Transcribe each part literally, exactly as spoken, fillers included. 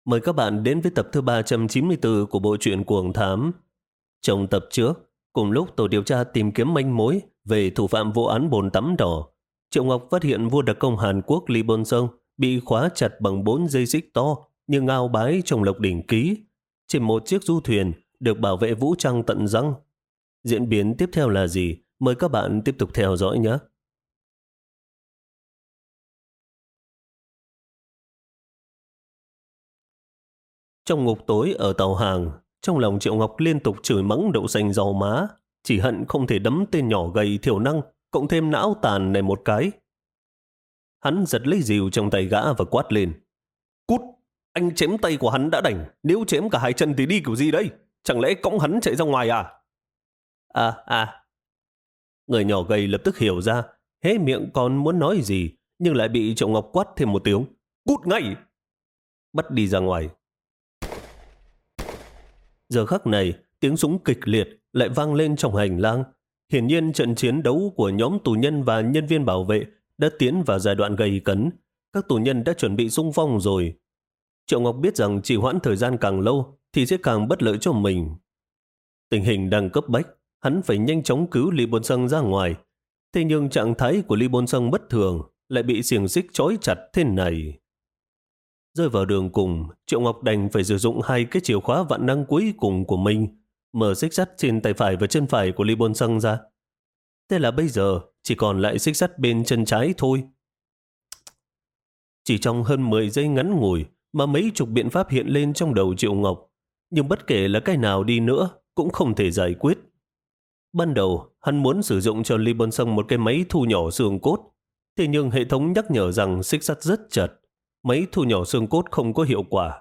Mời các bạn đến với tập thứ ba trăm chín mươi tư của bộ truyện Cuồng Thám. Trong tập trước, cùng lúc tổ điều tra tìm kiếm manh mối về thủ phạm vụ án bồn tắm đỏ, Triệu Ngọc phát hiện vua đặc công Hàn Quốc Lee Bôn Sung bị khóa chặt bằng bốn dây xích to như ngao bái trong lộc đỉnh ký trên một chiếc du thuyền được bảo vệ vũ trang tận răng. Diễn biến tiếp theo là gì? Mời các bạn tiếp tục theo dõi nhé. Trong ngục tối ở tàu hàng, trong lòng Triệu Ngọc liên tục chửi mắng đậu xanh rau má, chỉ hận không thể đấm tên nhỏ gầy thiểu năng, cộng thêm não tàn này một cái. Hắn giật lấy rìu trong tay gã và quát lên. Cút! Anh chém tay của hắn đã đành, nếu chém cả hai chân thì đi kiểu gì đấy? Chẳng lẽ cõng hắn chạy ra ngoài à? À, à. Người nhỏ gầy lập tức hiểu ra, hé miệng còn muốn nói gì, nhưng lại bị Triệu Ngọc quát thêm một tiếng. Cút ngay! Bắt đi ra ngoài. Giờ khắc này, tiếng súng kịch liệt lại vang lên trong hành lang. Hiển nhiên trận chiến đấu của nhóm tù nhân và nhân viên bảo vệ đã tiến vào giai đoạn gay cấn. Các tù nhân đã chuẩn bị xung phong rồi. Triệu Ngọc biết rằng trì hoãn thời gian càng lâu thì sẽ càng bất lợi cho mình. Tình hình đang cấp bách, hắn phải nhanh chóng cứu Lee Bôn Sung ra ngoài. Thế nhưng trạng thái của Lee Bôn Sung bất thường, lại bị xiềng xích trói chặt thế này. Rơi vào đường cùng, Triệu Ngọc đành phải sử dụng hai cái chìa khóa vạn năng cuối cùng của mình, mở xích sắt trên tay phải và chân phải của Lee Bôn Sung ra. Thế là bây giờ chỉ còn lại xích sắt bên chân trái thôi. Chỉ trong hơn mười giây ngắn ngủi mà mấy chục biện pháp hiện lên trong đầu Triệu Ngọc, nhưng bất kể là cái nào đi nữa cũng không thể giải quyết. Ban đầu, hắn muốn sử dụng cho Lee Bôn Sung một cái máy thu nhỏ xương cốt, thế nhưng hệ thống nhắc nhở rằng xích sắt rất chật, máy thu nhỏ xương cốt không có hiệu quả.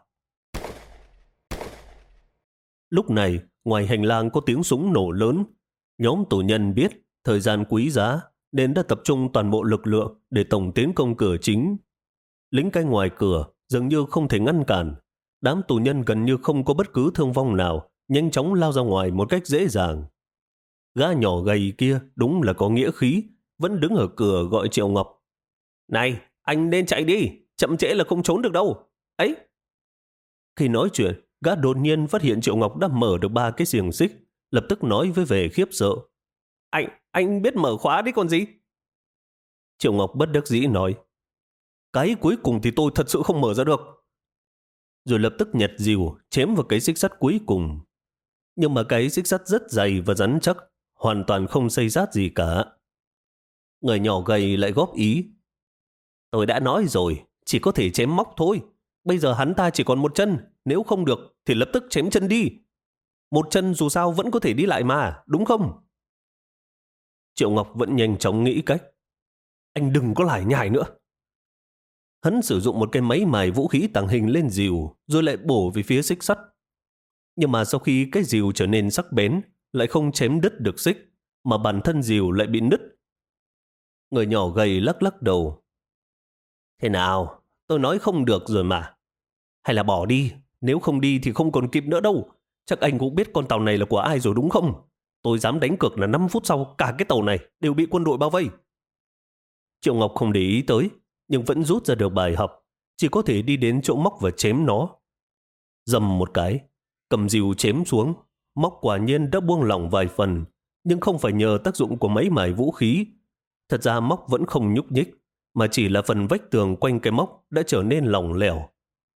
Lúc này, ngoài hành lang có tiếng súng nổ lớn. Nhóm tù nhân biết thời gian quý giá nên đã tập trung toàn bộ lực lượng để tổng tiến công cửa chính. Lính canh ngoài cửa dường như không thể ngăn cản. Đám tù nhân gần như không có bất cứ thương vong nào, nhanh chóng lao ra ngoài một cách dễ dàng. Gã nhỏ gầy kia đúng là có nghĩa khí, vẫn đứng ở cửa gọi Triệu Ngọc. Này, anh nên chạy đi, chậm trễ là không trốn được đâu. Ấy! Khi nói chuyện, gã đột nhiên phát hiện Triệu Ngọc đã mở được ba cái xiềng xích, lập tức nói với vẻ khiếp sợ. Anh, anh biết mở khóa đấy còn gì? Triệu Ngọc bất đắc dĩ nói. Cái cuối cùng thì tôi thật sự không mở ra được. Rồi lập tức nhặt rìu, chém vào cái xích sắt cuối cùng. Nhưng mà cái xích sắt rất dày và rắn chắc, hoàn toàn không xây xát gì cả. Người nhỏ gầy lại góp ý. Tôi đã nói rồi, chỉ có thể chém móc thôi. Bây giờ hắn ta chỉ còn một chân, nếu không được thì lập tức chém chân đi. Một chân dù sao vẫn có thể đi lại mà, đúng không? Triệu Ngọc vẫn nhanh chóng nghĩ cách. Anh đừng có lải nhải nữa. Hắn sử dụng một cái máy mài vũ khí tàng hình lên rìu, rồi lại bổ về phía xích sắt. Nhưng mà sau khi cái rìu trở nên sắc bén, lại không chém đứt được xích, mà bản thân rìu lại bị nứt. Người nhỏ gầy lắc lắc đầu. Thế nào? Tôi nói không được rồi mà. Hay là bỏ đi, nếu không đi thì không còn kịp nữa đâu. Chắc anh cũng biết con tàu này là của ai rồi đúng không? Tôi dám đánh cược là năm phút sau cả cái tàu này đều bị quân đội bao vây. Triệu Ngọc không để ý tới, nhưng vẫn rút ra được bài học, chỉ có thể đi đến chỗ móc và chém nó. Dầm một cái, cầm rìu chém xuống, móc quả nhiên đã buông lỏng vài phần, nhưng không phải nhờ tác dụng của máy mài vũ khí. Thật ra móc vẫn không nhúc nhích, mà chỉ là phần vách tường quanh cái móc đã trở nên lỏng lẻo.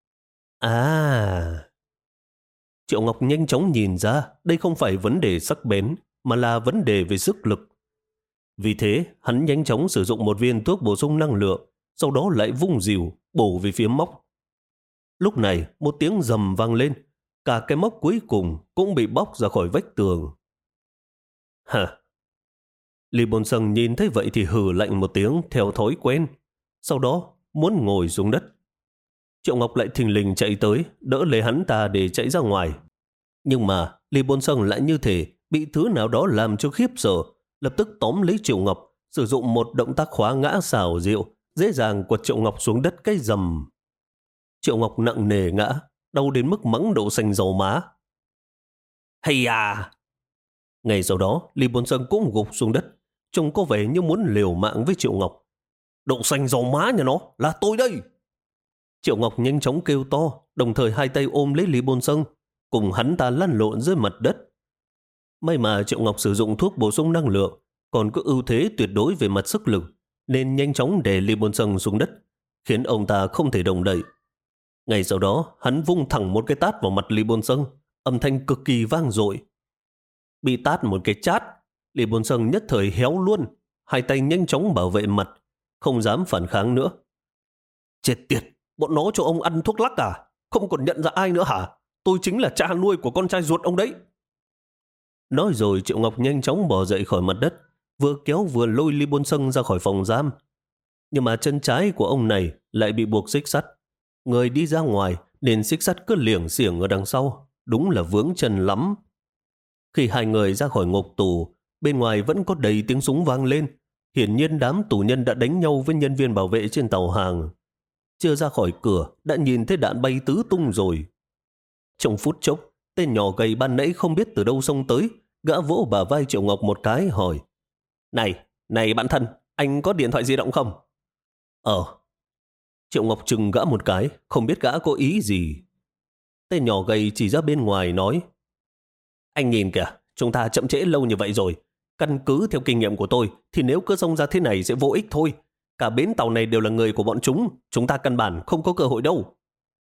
À! Triệu Ngọc nhanh chóng nhìn ra đây không phải vấn đề sắc bén, mà là vấn đề về sức lực. Vì thế, hắn nhanh chóng sử dụng một viên thuốc bổ sung năng lượng, sau đó lại vung rìu, bổ về phía móc. Lúc này, một tiếng rầm vang lên, cả cái móc cuối cùng cũng bị bóc ra khỏi vách tường. Hả? Lee Bôn Sung nhìn thấy vậy thì hừ lạnh một tiếng theo thói quen, sau đó muốn ngồi xuống đất. Triệu Ngọc lại thình lình chạy tới, đỡ lấy hắn ta để chạy ra ngoài. Nhưng mà Lee Bôn Sung lại như thể bị thứ nào đó làm cho khiếp sợ, lập tức tóm lấy Triệu Ngọc, sử dụng một động tác khóa ngã xảo diệu, dễ dàng quật Triệu Ngọc xuống đất cái rầm. Triệu Ngọc nặng nề ngã, đau đến mức mắng đậu xanh dầu má. Hay à! Ngay sau đó, Lee Bôn Sung cũng gục xuống đất, trông có vẻ như muốn liều mạng với Triệu Ngọc. Đậu xanh dầu má nhà nó, là tôi đây! Triệu Ngọc nhanh chóng kêu to, đồng thời hai tay ôm lấy Lý Bôn Sâng, cùng hắn ta lăn lộn dưới mặt đất. May mà Triệu Ngọc sử dụng thuốc bổ sung năng lượng, còn có ưu thế tuyệt đối về mặt sức lực, nên nhanh chóng đè Lý Bôn Sâng xuống đất, khiến ông ta không thể động đậy. Ngay sau đó, hắn vung thẳng một cái tát vào mặt Lý Bôn Sâng, âm thanh cực kỳ vang dội. Bị tát một cái chát, Lý Bôn Sâng nhất thời héo luôn, hai tay nhanh chóng bảo vệ mặt, không dám phản kháng nữa. Chết tiệt, bọn nó cho ông ăn thuốc lắc à? Không còn nhận ra ai nữa hả? Tôi chính là cha nuôi của con trai ruột ông đấy. Nói rồi Triệu Ngọc nhanh chóng bò dậy khỏi mặt đất, vừa kéo vừa lôi Lý Bôn Sâng ra khỏi phòng giam. Nhưng mà chân trái của ông này lại bị buộc xích sắt. Người đi ra ngoài nên xích sắt cứ liềng xiềng ở đằng sau, đúng là vướng chân lắm. Khi hai người ra khỏi ngục tù, bên ngoài vẫn có đầy tiếng súng vang lên. Hiển nhiên đám tù nhân đã đánh nhau với nhân viên bảo vệ trên tàu hàng. Chưa ra khỏi cửa đã nhìn thấy đạn bay tứ tung rồi. Trong phút chốc, tên nhỏ gầy ban nãy không biết từ đâu xông tới, gã vỗ bả vai Triệu Ngọc một cái hỏi: Này, này bạn thân, anh có điện thoại di động không? Ờ. Triệu Ngọc chừng gã một cái, không biết gã có ý gì. Tên nhỏ gầy chỉ ra bên ngoài nói: Anh nhìn kìa, chúng ta chậm trễ lâu như vậy rồi. Căn cứ theo kinh nghiệm của tôi thì nếu cứ xông ra thế này sẽ vô ích thôi. Cả bến tàu này đều là người của bọn chúng, chúng ta căn bản không có cơ hội đâu.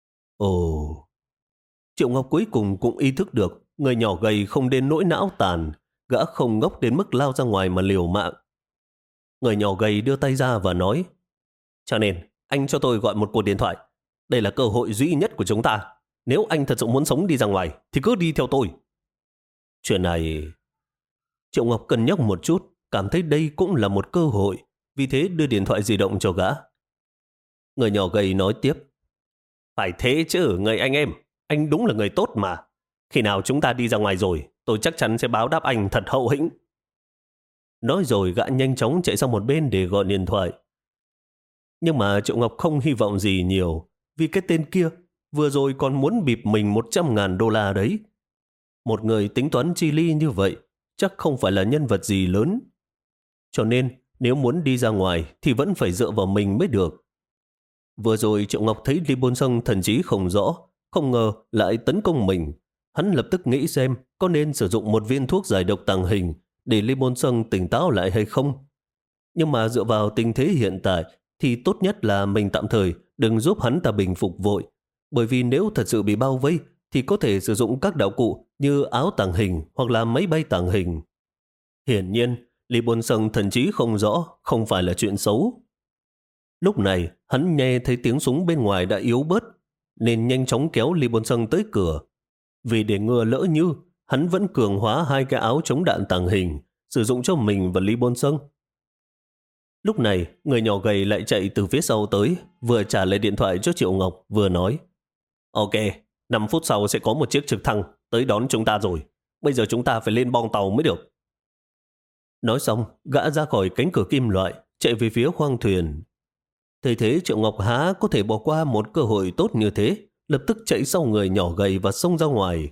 Ồ. Triệu Ngọc cuối cùng cũng ý thức được người nhỏ gầy không đến nỗi não tàn, gã không ngốc đến mức lao ra ngoài mà liều mạng. Người nhỏ gầy đưa tay ra và nói: Cho nên anh cho tôi gọi một cuộc điện thoại. Đây là cơ hội duy nhất của chúng ta. Nếu anh thật sự muốn sống đi ra ngoài thì cứ đi theo tôi. Chuyện này... Triệu Ngọc cân nhắc một chút, cảm thấy đây cũng là một cơ hội, vì thế đưa điện thoại di động cho gã. Người nhỏ gầy nói tiếp: Phải thế chứ người anh em, anh đúng là người tốt mà. Khi nào chúng ta đi ra ngoài rồi, tôi chắc chắn sẽ báo đáp anh thật hậu hĩnh. Nói rồi gã nhanh chóng chạy sang một bên để gọi điện thoại. Nhưng mà Triệu Ngọc không hy vọng gì nhiều, vì cái tên kia vừa rồi còn muốn bịp mình một trăm ngàn đô la đấy. Một người tính toán chi ly như vậy chắc không phải là nhân vật gì lớn. Cho nên nếu muốn đi ra ngoài thì vẫn phải dựa vào mình mới được. Vừa rồi Triệu Ngọc thấy Lý Bôn Sâng thần trí không rõ, không ngờ lại tấn công mình. Hắn lập tức nghĩ xem có nên sử dụng một viên thuốc giải độc tàng hình để Lý Bôn Sâng tỉnh táo lại hay không. Nhưng mà dựa vào tình thế hiện tại thì tốt nhất là mình tạm thời đừng giúp hắn ta bình phục vội. Bởi vì nếu thật sự bị bao vây thì có thể sử dụng các đạo cụ như áo tàng hình hoặc là máy bay tàng hình. Hiển nhiên, Lý Bôn Sâng thần trí không rõ không phải là chuyện xấu. Lúc này, hắn nghe thấy tiếng súng bên ngoài đã yếu bớt, nên nhanh chóng kéo Lý Bôn Sâng tới cửa. Vì để ngừa lỡ như, hắn vẫn cường hóa hai cái áo chống đạn tàng hình, sử dụng cho mình và Lý Bôn Sâng. Lúc này, người nhỏ gầy lại chạy từ phía sau tới, vừa trả lại điện thoại cho Triệu Ngọc, vừa nói: Ok, năm phút sau sẽ có một chiếc trực thăng tới đón chúng ta rồi. Bây giờ chúng ta phải lên bong tàu mới được. Nói xong, gã ra khỏi cánh cửa kim loại, chạy về phía khoang thuyền. Thấy thế Triệu Ngọc há có thể bỏ qua một cơ hội tốt như thế, lập tức chạy sau người nhỏ gầy và xông ra ngoài.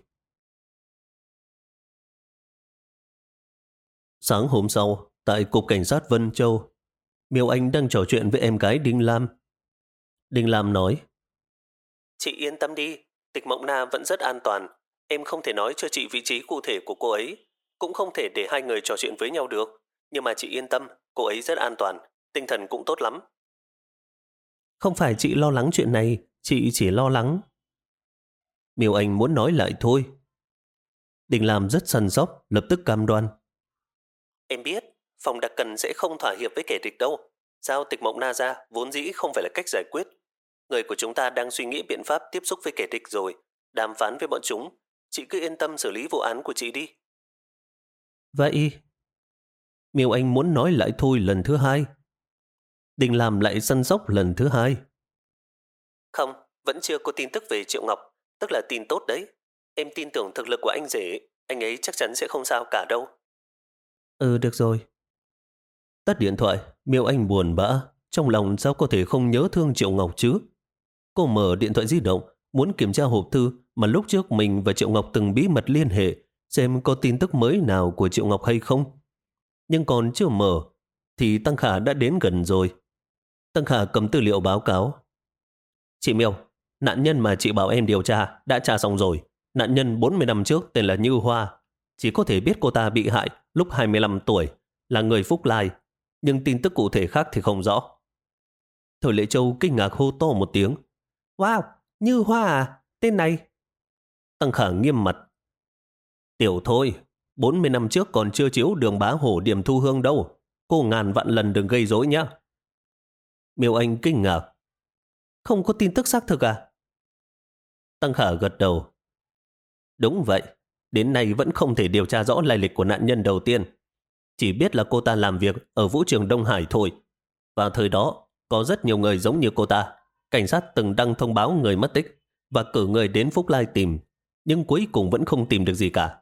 Sáng hôm sau, tại Cục Cảnh sát Vân Châu, Miêu Anh đang trò chuyện với em gái Đinh Lam. Đinh Lam nói: Chị yên tâm đi, Tịch Mộng Na vẫn rất an toàn. Em không thể nói cho chị vị trí cụ thể của cô ấy, cũng không thể để hai người trò chuyện với nhau được. Nhưng mà chị yên tâm, cô ấy rất an toàn, tinh thần cũng tốt lắm. Không phải chị lo lắng chuyện này, chị chỉ lo lắng. Miêu Anh muốn nói lại thôi. Đinh Lam rất săn sóc, lập tức cam đoan: Em biết, phòng đặc cần sẽ không thỏa hiệp với kẻ địch đâu. Giao Tịch Mộng Na ra vốn dĩ không phải là cách giải quyết. Người của chúng ta đang suy nghĩ biện pháp tiếp xúc với kẻ địch rồi, đàm phán với bọn chúng. Chị cứ yên tâm xử lý vụ án của chị đi. Vậy... Miêu Anh muốn nói lại thôi lần thứ hai. Đinh Lam lại săn sóc lần thứ hai. Không, vẫn chưa có tin tức về Triệu Ngọc, tức là tin tốt đấy. Em tin tưởng thực lực của anh rể, anh ấy chắc chắn sẽ không sao cả đâu. Ừ, được rồi. Tắt điện thoại, Miêu Anh buồn bã, trong lòng sao có thể không nhớ thương Triệu Ngọc chứ. Cô mở điện thoại di động, muốn kiểm tra hộp thư mà lúc trước mình và Triệu Ngọc từng bí mật liên hệ, xem có tin tức mới nào của Triệu Ngọc hay không. Nhưng còn chưa mở, thì Tăng Khả đã đến gần rồi. Tăng Khả cầm tư liệu báo cáo. Chị Miêu, nạn nhân mà chị bảo em điều tra đã tra xong rồi. Nạn nhân bốn mươi năm trước tên là Như Hoa. Chỉ có thể biết cô ta bị hại lúc hai mươi lăm tuổi, là người Phúc Lai, nhưng tin tức cụ thể khác thì không rõ. Thôi Lệ Châu kinh ngạc hô to một tiếng. Wow, Như Hoa à? Tên này? Tăng Khả nghiêm mặt. Tiểu Thôi, bốn mươi năm trước còn chưa chiếu Đường Bá Hổ Điểm Thu Hương đâu. Cô ngàn vạn lần đừng gây rối nhé. Miêu Anh kinh ngạc. Không có tin tức xác thực à? Tăng Khả gật đầu. Đúng vậy, đến nay vẫn không thể điều tra rõ lai lịch của nạn nhân đầu tiên. Chỉ biết là cô ta làm việc ở vũ trường Đông Hải thôi. Vào thời đó, có rất nhiều người giống như cô ta. Cảnh sát từng đăng thông báo người mất tích và cử người đến Phúc Lai tìm, nhưng cuối cùng vẫn không tìm được gì cả.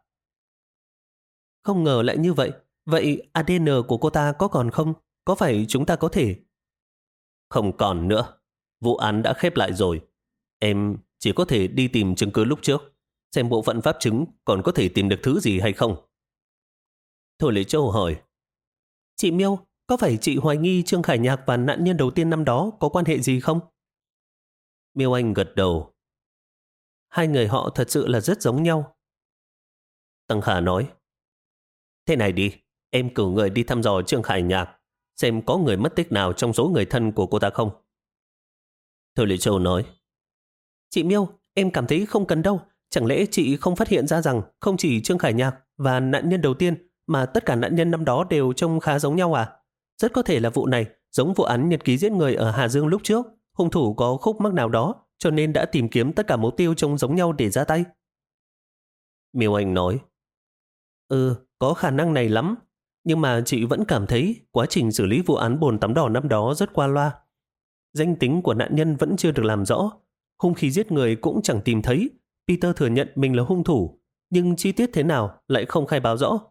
Không ngờ lại như vậy. Vậy a đê en của cô ta có còn không? Có phải chúng ta có thể... Không còn nữa. Vụ án đã khép lại rồi. Em chỉ có thể đi tìm chứng cứ lúc trước, xem bộ phận pháp chứng còn có thể tìm được thứ gì hay không. Thôi Lệ Châu hỏi. Chị Miêu, có phải chị hoài nghi Trương Khải Nhạc và nạn nhân đầu tiên năm đó có quan hệ gì không? Miêu Anh gật đầu. Hai người họ thật sự là rất giống nhau. Tăng Khả nói. Thế này đi, em cử người đi thăm dò Trương Khải Nhạc, xem có người mất tích nào trong số người thân của cô ta không. Thôi Lệ Châu nói. Chị Miêu, em cảm thấy không cần đâu. Chẳng lẽ chị không phát hiện ra rằng không chỉ Trương Khải Nhạc và nạn nhân đầu tiên mà tất cả nạn nhân năm đó đều trông khá giống nhau à? Rất có thể là vụ này giống vụ án nhật ký giết người ở Hà Dương lúc trước. Hung thủ có khúc mắc nào đó cho nên đã tìm kiếm tất cả mục tiêu trông giống nhau để ra tay. Miêu Anh nói. Ừ, có khả năng này lắm. Nhưng mà chị vẫn cảm thấy quá trình xử lý vụ án bồn tắm đỏ năm đó rất qua loa. Danh tính của nạn nhân vẫn chưa được làm rõ. Hung khí giết người cũng chẳng tìm thấy. Peter thừa nhận mình là hung thủ, nhưng chi tiết thế nào lại không khai báo rõ.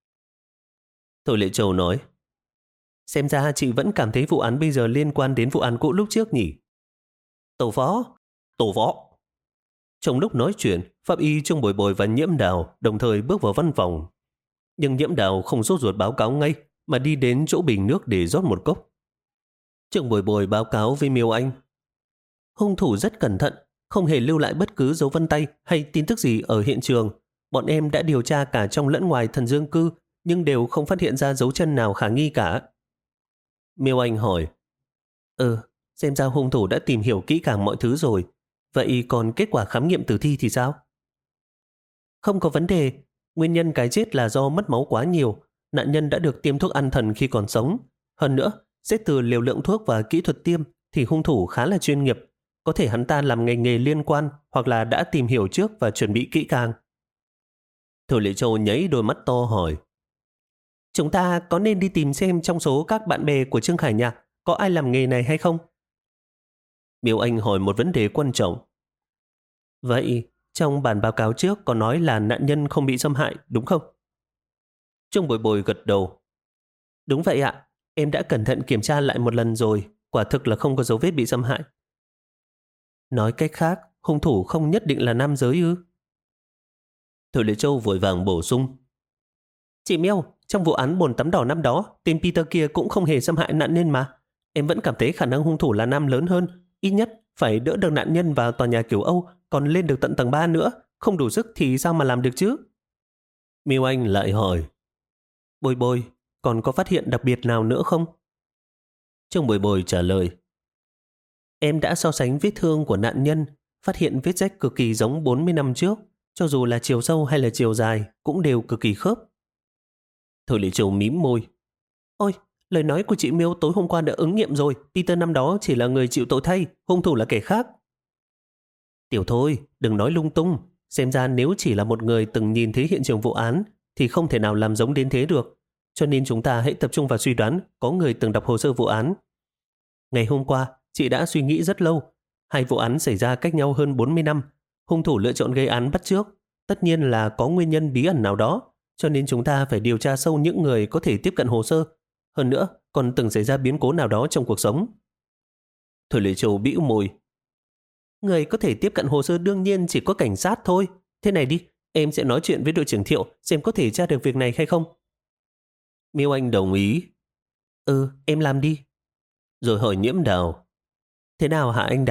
Thôi Lệ Châu nói. Xem ra chị vẫn cảm thấy vụ án bây giờ liên quan đến vụ án cũ lúc trước nhỉ? Tổ phó, tổ phó. Trong lúc nói chuyện, pháp y Trương Bồi Bồi và Nhiễm Đào đồng thời bước vào văn phòng. Nhưng Nhiễm Đào không sốt ruột báo cáo ngay, mà đi đến chỗ bình nước để rót một cốc. Trương Bồi Bồi báo cáo với Miêu Anh. Hung thủ rất cẩn thận, không hề lưu lại bất cứ dấu vân tay hay tin tức gì ở hiện trường. Bọn em đã điều tra cả trong lẫn ngoài Thần Dương Cư, nhưng đều không phát hiện ra dấu chân nào khả nghi cả. Miêu Anh hỏi. Ừ, xem ra hung thủ đã tìm hiểu kỹ càng mọi thứ rồi. Vậy còn kết quả khám nghiệm tử thi thì sao? Không có vấn đề. Nguyên nhân cái chết là do mất máu quá nhiều. Nạn nhân đã được tiêm thuốc an thần khi còn sống. Hơn nữa, xét từ liều lượng thuốc và kỹ thuật tiêm thì hung thủ khá là chuyên nghiệp. Có thể hắn ta làm ngành nghề liên quan hoặc là đã tìm hiểu trước và chuẩn bị kỹ càng. Thôi Lệ Châu nháy đôi mắt to hỏi. Chúng ta có nên đi tìm xem trong số các bạn bè của Trương Khải Nhạc có ai làm nghề này hay không? Miêu Anh hỏi một vấn đề quan trọng. Vậy, trong bản báo cáo trước có nói là nạn nhân không bị xâm hại, đúng không? Trương Bồi Bồi gật đầu. Đúng vậy ạ, em đã cẩn thận kiểm tra lại một lần rồi, quả thực là không có dấu vết bị xâm hại. Nói cách khác, hung thủ không nhất định là nam giới ư? Thôi Lệ Châu vội vàng bổ sung. Chị Miêu, trong vụ án bồn tắm đỏ năm đó, tên Peter kia cũng không hề xâm hại nạn nhân mà. Em vẫn cảm thấy khả năng hung thủ là nam lớn hơn, ít nhất phải đỡ được nạn nhân vào tòa nhà kiểu Âu, còn lên được tận tầng ba nữa, không đủ sức thì sao mà làm được chứ? Miêu Anh lại hỏi. Bồi Bồi, còn có phát hiện đặc biệt nào nữa không? Trương Bồi Bồi trả lời. Em đã so sánh vết thương của nạn nhân, phát hiện vết rách cực kỳ giống bốn mươi năm trước, cho dù là chiều sâu hay là chiều dài cũng đều cực kỳ khớp. Thôi Lệ Châu mím môi. Ôi, lời nói của chị Miêu tối hôm qua đã ứng nghiệm rồi. Peter năm đó chỉ là người chịu tội thay, hung thủ là kẻ khác. Tiểu Thôi, đừng nói lung tung. Xem ra nếu chỉ là một người từng nhìn thấy hiện trường vụ án thì không thể nào làm giống đến thế được. Cho nên chúng ta hãy tập trung vào suy đoán có người từng đọc hồ sơ vụ án. Ngày hôm qua, chị đã suy nghĩ rất lâu. Hai vụ án xảy ra cách nhau hơn bốn mươi năm. Hung thủ lựa chọn gây án bắt chước. Tất nhiên là có nguyên nhân bí ẩn nào đó. Cho nên chúng ta phải điều tra sâu những người có thể tiếp cận hồ sơ. Hơn nữa, còn từng xảy ra biến cố nào đó trong cuộc sống. Thôi Lệ Châu bĩu môi. Người có thể tiếp cận hồ sơ đương nhiên chỉ có cảnh sát thôi. Thế này đi, em sẽ nói chuyện với đội trưởng Thiệu xem có thể tra được việc này hay không. Miêu Anh đồng ý. Ừ, em làm đi. Rồi hỏi Nhiễm Đào. Thế nào hả anh Đào?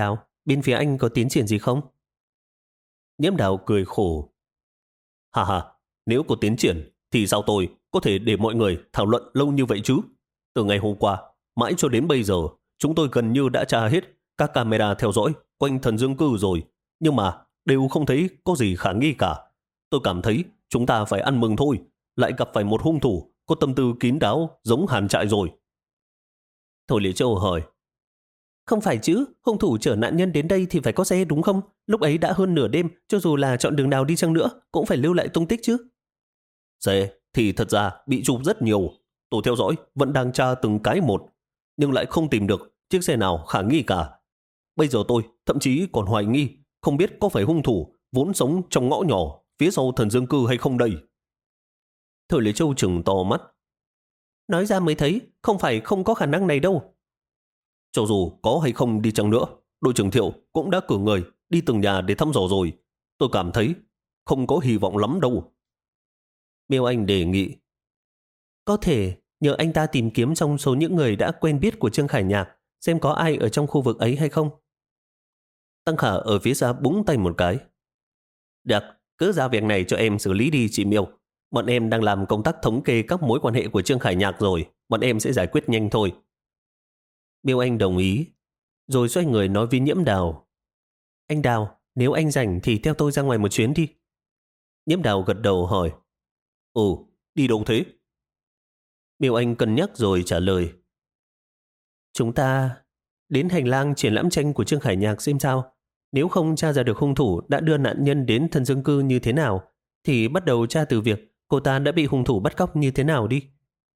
Bên phía anh có tiến triển gì không? Nhiễm Đào cười khổ. Hà hà, nếu có tiến triển thì sao tôi có thể để mọi người thảo luận lâu như vậy chứ? Từ ngày hôm qua, mãi cho đến bây giờ, chúng tôi gần như đã tra hết các camera theo dõi quanh thần dương cư rồi, nhưng mà đều không thấy có gì khả nghi cả. Tôi cảm thấy chúng ta phải ăn mừng thôi, lại gặp phải một hung thủ có tâm tư kín đáo giống Hàn Trại rồi. Thôi Lý Châu hỏi. Không phải chứ, hung thủ chở nạn nhân đến đây thì phải có xe đúng không? Lúc ấy đã hơn nửa đêm, cho dù là chọn đường nào đi chăng nữa, cũng phải lưu lại tung tích chứ. Xe thì thật ra bị chụp rất nhiều. Tổ theo dõi vẫn đang tra từng cái một, nhưng lại không tìm được chiếc xe nào khả nghi cả. Bây giờ tôi thậm chí còn hoài nghi, không biết có phải hung thủ vốn sống trong ngõ nhỏ phía sau thần dương cư hay không đây. Thời Lý Châu trừng to mắt. Nói ra mới thấy, không phải không có khả năng này đâu. Cho dù có hay không đi chăng nữa, đội trưởng Thiệu cũng đã cử người đi từng nhà để thăm dò rồi. Tôi cảm thấy không có hy vọng lắm đâu. Miêu Anh đề nghị. Có thể nhờ anh ta tìm kiếm trong số những người đã quen biết của Trương Khải Nhạc, xem có ai ở trong khu vực ấy hay không. Tăng Khả ở phía xa búng tay một cái. Được, cứ giao việc này cho em xử lý đi chị Miêu. Bọn em đang làm công tác thống kê các mối quan hệ của Trương Khải Nhạc rồi. Bọn em sẽ giải quyết nhanh thôi. Miêu Anh đồng ý, rồi xoay người nói với Nhiễm Đào. Anh Đào, nếu anh rảnh thì theo tôi ra ngoài một chuyến đi. Nhiễm Đào gật đầu hỏi. Ừ, đi đâu thế? Miêu Anh cân nhắc rồi trả lời. Chúng ta đến hành lang triển lãm tranh của Trương Khải Nhạc xem sao. Nếu không tra ra được hung thủ đã đưa nạn nhân đến thần dương cư như thế nào, thì bắt đầu tra từ việc cô ta đã bị hung thủ bắt cóc như thế nào đi.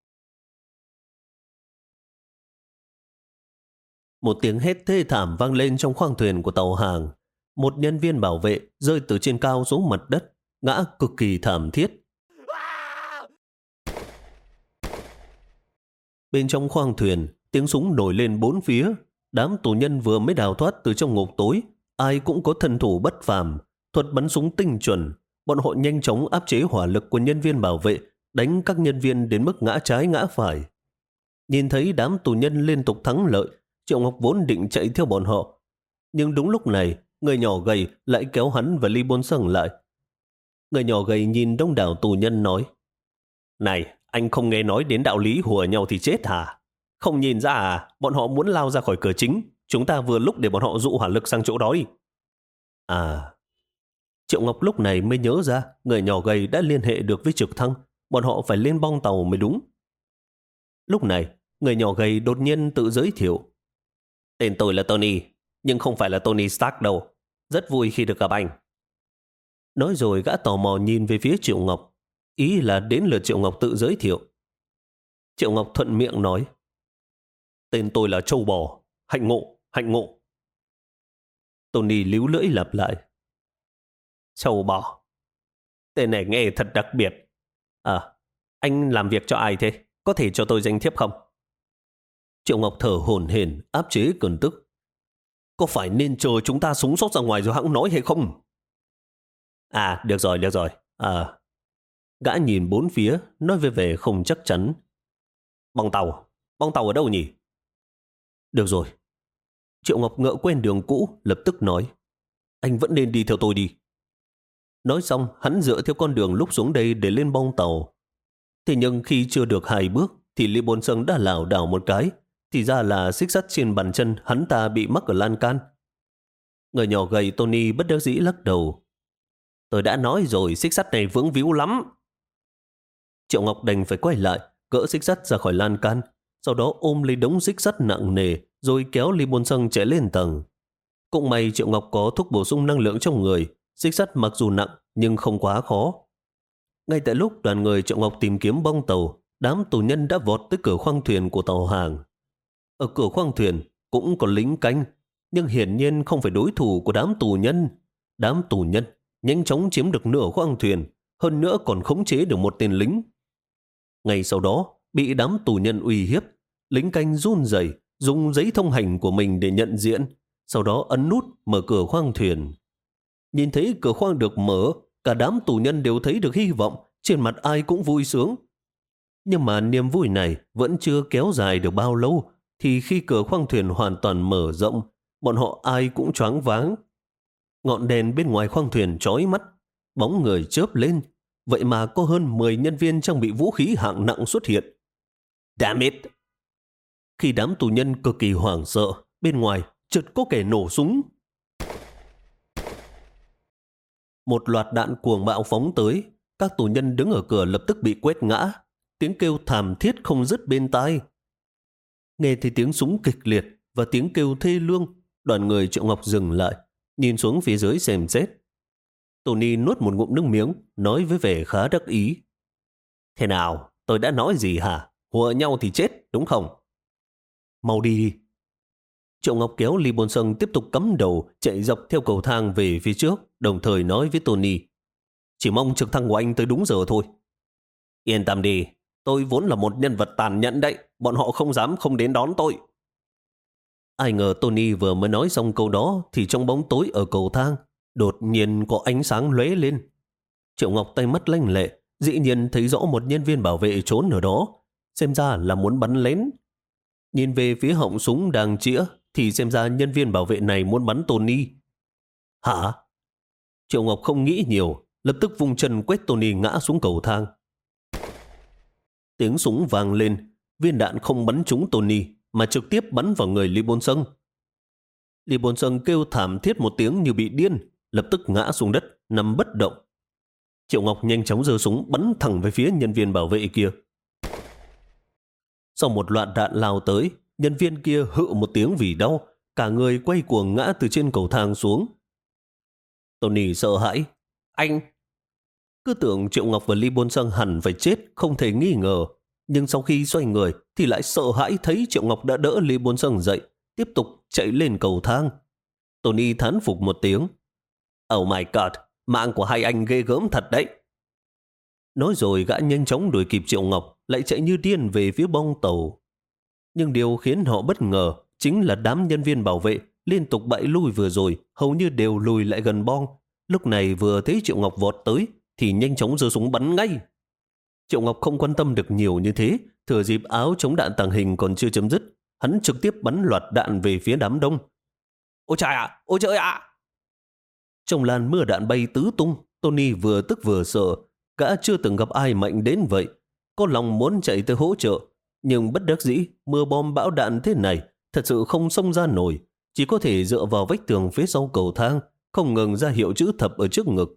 Một tiếng hét thê thảm vang lên trong khoang thuyền của tàu hàng. Một nhân viên bảo vệ rơi từ trên cao xuống mặt đất, ngã cực kỳ thảm thiết. Bên trong khoang thuyền, tiếng súng nổi lên bốn phía. Đám tù nhân vừa mới đào thoát từ trong ngục tối, ai cũng có thân thủ bất phàm, thuật bắn súng tinh chuẩn. Bọn họ nhanh chóng áp chế hỏa lực của nhân viên bảo vệ, đánh các nhân viên đến mức ngã trái ngã phải. Nhìn thấy đám tù nhân liên tục thắng lợi, Triệu Ngọc vốn định chạy theo bọn họ. Nhưng đúng lúc này, người nhỏ gầy lại kéo hắn và Ly Bôn Sâng lại. Người nhỏ gầy nhìn đông đảo tù nhân nói. Này, anh không nghe nói đến đạo lý hùa nhau thì chết hả? Không nhìn ra à, bọn họ muốn lao ra khỏi cửa chính. Chúng ta vừa lúc để bọn họ dụ hỏa lực sang chỗ đó đi. À, Triệu Ngọc lúc này mới nhớ ra người nhỏ gầy đã liên hệ được với trực thăng. Bọn họ phải lên bong tàu mới đúng. Lúc này, người nhỏ gầy đột nhiên tự giới thiệu. Tên tôi là Tony, nhưng không phải là Tony Stark đâu. Rất vui khi được gặp anh. Nói rồi gã tò mò nhìn về phía Triệu Ngọc. Ý là đến lượt Triệu Ngọc tự giới thiệu. Triệu Ngọc thuận miệng nói. Tên tôi là Châu Bò. Hạnh ngộ, hạnh ngộ. Tony líu lưỡi lặp lại. Châu Bò. Tên này nghe thật đặc biệt. À, anh làm việc cho ai thế? Có thể cho tôi danh thiếp không? Triệu Ngọc thở hổn hển áp chế cơn tức. Có phải nên chờ chúng ta súng sốt ra ngoài rồi hãng nói hay không? À, được rồi, được rồi. À, gã nhìn bốn phía, nói về vẻ không chắc chắn. Bong tàu, bong tàu ở đâu nhỉ? Được rồi. Triệu Ngọc ngỡ quen đường cũ, lập tức nói. Anh vẫn nên đi theo tôi đi. Nói xong, hắn dựa theo con đường lúc xuống đây để lên bong tàu. Thế nhưng khi chưa được hai bước, thì Lý Bôn Sâng đã lảo đảo một cái. Thì ra là xích sắt trên bàn chân hắn ta bị mắc ở lan can. Người nhỏ gầy Tony bất đắc dĩ lắc đầu. Tôi đã nói rồi, xích sắt này vướng víu lắm. Triệu Ngọc đành phải quay lại, gỡ xích sắt ra khỏi lan can, sau đó ôm lấy đống xích sắt nặng nề, rồi kéo Lý Bôn Sâng chạy lên tầng. Cũng may Triệu Ngọc có thuốc bổ sung năng lượng trong người, xích sắt mặc dù nặng nhưng không quá khó. Ngay tại lúc đoàn người Triệu Ngọc tìm kiếm bong tàu, đám tù nhân đã vọt tới cửa khoang thuyền của tàu hàng. Ở cửa khoang thuyền cũng có lính canh, nhưng hiển nhiên không phải đối thủ của đám tù nhân. Đám tù nhân nhanh chóng chiếm được nửa khoang thuyền, hơn nữa còn khống chế được một tên lính. Ngay sau đó, bị đám tù nhân uy hiếp, lính canh run rẩy dùng giấy thông hành của mình để nhận diện, sau đó ấn nút mở cửa khoang thuyền. Nhìn thấy cửa khoang được mở, cả đám tù nhân đều thấy được hy vọng, trên mặt ai cũng vui sướng. Nhưng mà niềm vui này vẫn chưa kéo dài được bao lâu, thì khi cửa khoang thuyền hoàn toàn mở rộng, bọn họ ai cũng choáng váng. Ngọn đèn bên ngoài khoang thuyền chói mắt, bóng người chớp lên, vậy mà có hơn mười nhân viên trang bị vũ khí hạng nặng xuất hiện. Damn it! Khi đám tù nhân cực kỳ hoảng sợ, bên ngoài chợt có kẻ nổ súng. Một loạt đạn cuồng bạo phóng tới, các tù nhân đứng ở cửa lập tức bị quét ngã, tiếng kêu thảm thiết không dứt bên tai. Nghe thấy tiếng súng kịch liệt và tiếng kêu thê lương, đoàn người Triệu Ngọc dừng lại, nhìn xuống phía dưới xem xét. Tony nuốt một ngụm nước miếng, nói với vẻ khá đắc ý. Thế nào, tôi đã nói gì hả? Hùa nhau thì chết, đúng không? Mau đi đi. Triệu Ngọc kéo Lee Bôn Sung tiếp tục cắm đầu chạy dọc theo cầu thang về phía trước, đồng thời nói với Tony. Chỉ mong trực thăng của anh tới đúng giờ thôi. Yên tâm đi, tôi vốn là một nhân vật tàn nhẫn đấy, bọn họ không dám không đến đón tôi. Ai ngờ Tony vừa mới nói xong câu đó thì trong bóng tối ở cầu thang đột nhiên có ánh sáng lóe lên. Triệu Ngọc tay mắt lanh lẹ, dĩ nhiên thấy rõ một nhân viên bảo vệ trốn ở đó, xem ra là muốn bắn lén. Nhìn về phía họng súng đang chĩa thì xem ra nhân viên bảo vệ này muốn bắn Tony. Hả? Triệu Ngọc không nghĩ nhiều, lập tức vung chân quét Tony ngã xuống cầu thang. Tiếng súng vang lên, viên đạn không bắn trúng Tony mà trực tiếp bắn vào người Lee Bôn Sung. Lee Bôn Sung kêu thảm thiết một tiếng như bị điên, lập tức ngã xuống đất, nằm bất động. Triệu Ngọc nhanh chóng giơ súng bắn thẳng về phía nhân viên bảo vệ kia. Sau một loạt đạn lao tới, nhân viên kia hự một tiếng vì đau, cả người quay cuồng ngã từ trên cầu thang xuống. Tony sợ hãi. Anh! Cứ tưởng Triệu Ngọc và Lee Bôn Sung hẳn phải chết, không thể nghi ngờ. Nhưng sau khi xoay người thì lại sợ hãi thấy Triệu Ngọc đã đỡ Lee Bôn Sung dậy, tiếp tục chạy lên cầu thang. Tony thán phục một tiếng. Oh my god, mạng của hai anh ghê gớm thật đấy. Nói rồi gã nhanh chóng đuổi kịp Triệu Ngọc, lại chạy như điên về phía bong tàu. Nhưng điều khiến họ bất ngờ chính là đám nhân viên bảo vệ liên tục bại lui vừa rồi hầu như đều lùi lại gần bong. Lúc này vừa thấy Triệu Ngọc vọt tới thì nhanh chóng giơ súng bắn ngay. Triệu Ngọc không quan tâm được nhiều như thế, thừa dịp áo chống đạn tàng hình còn chưa chấm dứt, hắn trực tiếp bắn loạt đạn về phía đám đông. Ôi trời ạ! Ôi trời ạ! Trong làn mưa đạn bay tứ tung, Tony vừa tức vừa sợ. Gã chưa từng gặp ai mạnh đến vậy. Có lòng muốn chạy tới hỗ trợ, nhưng bất đắc dĩ mưa bom bão đạn thế này thật sự không xông ra nổi, chỉ có thể dựa vào vách tường phía sau cầu thang, không ngừng ra hiệu chữ thập ở trước ngực.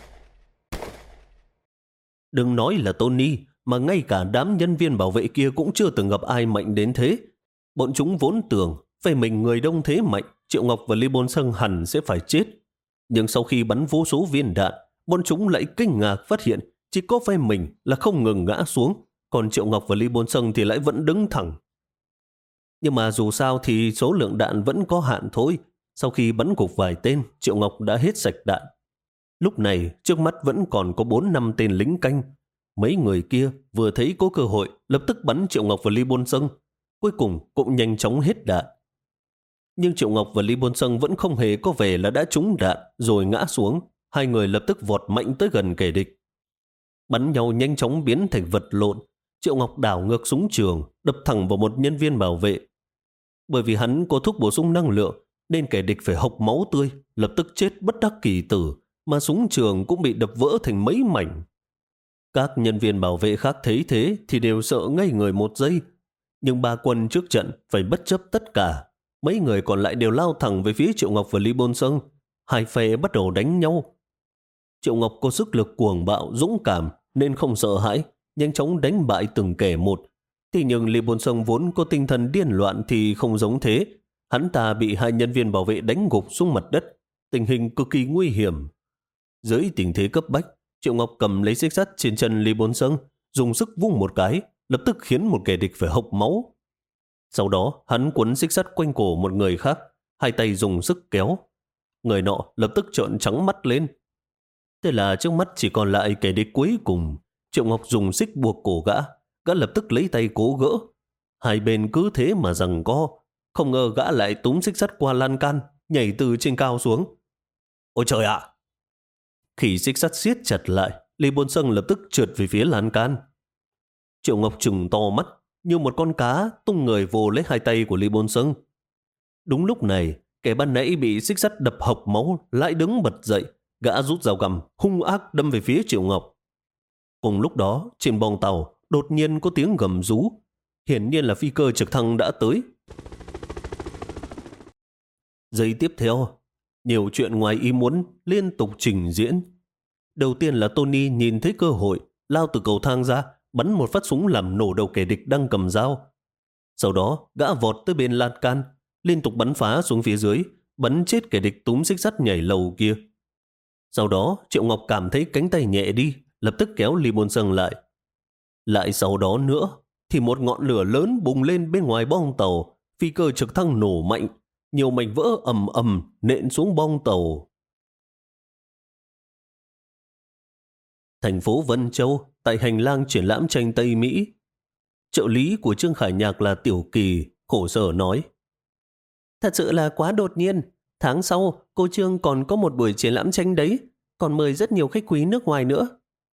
Đừng nói là Tony, mà ngay cả đám nhân viên bảo vệ kia cũng chưa từng gặp ai mạnh đến thế. Bọn chúng vốn tưởng về mình người đông thế mạnh, Triệu Ngọc và Lee Bôn Sung hẳn sẽ phải chết. Nhưng sau khi bắn vô số viên đạn, bọn chúng lại kinh ngạc phát hiện chỉ có phe mình là không ngừng ngã xuống, còn Triệu Ngọc và Lee Bôn Sung thì lại vẫn đứng thẳng. Nhưng mà dù sao thì số lượng đạn vẫn có hạn thôi. Sau khi bắn gục vài tên, Triệu Ngọc đã hết sạch đạn. Lúc này, trước mắt vẫn còn có bốn năm tên lính canh. Mấy người kia vừa thấy có cơ hội, lập tức bắn Triệu Ngọc và Lee Bôn Sung. Cuối cùng cũng nhanh chóng hết đạn. Nhưng Triệu Ngọc và Lee Bôn Sung vẫn không hề có vẻ là đã trúng đạn rồi ngã xuống. Hai người lập tức vọt mạnh tới gần kẻ địch. Bắn nhau nhanh chóng biến thành vật lộn. Triệu Ngọc đảo ngược súng trường, đập thẳng vào một nhân viên bảo vệ. Bởi vì hắn có thuốc bổ sung năng lượng, nên kẻ địch phải hộc máu tươi, lập tức chết bất đắc kỳ tử, mà súng trường cũng bị đập vỡ thành mấy mảnh. Các nhân viên bảo vệ khác thấy thế thì đều sợ ngây người một giây. Nhưng ba quân trước trận phải bất chấp tất cả. Mấy người còn lại đều lao thẳng về phía Triệu Ngọc và Lee Bôn Sung. Hai phe bắt đầu đánh nhau. Triệu Ngọc có sức lực cuồng bạo, dũng cảm nên không sợ hãi, nhanh chóng đánh bại từng kẻ một. Thế nhưng Lee Bôn Sung vốn có tinh thần điên loạn thì không giống thế. Hắn ta bị hai nhân viên bảo vệ đánh gục xuống mặt đất, tình hình cực kỳ nguy hiểm. Dưới tình thế cấp bách, Triệu Ngọc cầm lấy xích sắt trên chân Lee Bôn Sung, dùng sức vung một cái, lập tức khiến một kẻ địch phải hộc máu. Sau đó, hắn quấn xích sắt quanh cổ một người khác, hai tay dùng sức kéo. Người nọ lập tức trợn trắng mắt lên. Thế là trước mắt chỉ còn lại kẻ địch cuối cùng. Triệu Ngọc dùng xích buộc cổ gã, gã lập tức lấy tay cố gỡ. Hai bên cứ thế mà giằng co, không ngờ gã lại túm xích sắt qua lan can, nhảy từ trên cao xuống. Ôi trời ạ! Khi xích sắt siết chặt lại, Lee Bôn Sung lập tức trượt về phía lan can. Triệu Ngọc trừng to mắt, như một con cá tung người vồ lấy hai tay của Lee Bôn Sung. Đúng lúc này, Kẻ ban nãy bị xích sắt đập hộc máu lại đứng bật dậy, gã rút dao găm hung ác đâm về phía Triệu Ngọc. Cùng lúc đó, trên bong tàu đột nhiên có tiếng gầm rú, hiển nhiên là phi cơ trực thăng đã tới. Giây tiếp theo, nhiều chuyện ngoài ý muốn liên tục trình diễn. Đầu tiên là Tony nhìn thấy cơ hội, lao từ cầu thang ra, bắn một phát súng làm nổ đầu kẻ địch đang cầm dao. Sau đó, gã vọt tới bên lan can, liên tục bắn phá xuống phía dưới, bắn chết kẻ địch túm xích sắt nhảy lầu kia. Sau đó, Triệu Ngọc cảm thấy cánh tay nhẹ đi, lập tức kéo Lý Bôn Sâng lại. Lại sau đó nữa, thì một ngọn lửa lớn bùng lên bên ngoài bong tàu, phi cơ trực thăng nổ mạnh, nhiều mảnh vỡ ầm ầm nện xuống bong tàu. Thành phố Vân Châu, tại hành lang triển lãm tranh Tây Mỹ. Trợ lý của Trương Khải Nhạc là Tiểu Kỳ, khổ sở nói: Thật sự là quá đột nhiên. Tháng sau, cô Trương còn có một buổi triển lãm tranh đấy, còn mời rất nhiều khách quý nước ngoài nữa.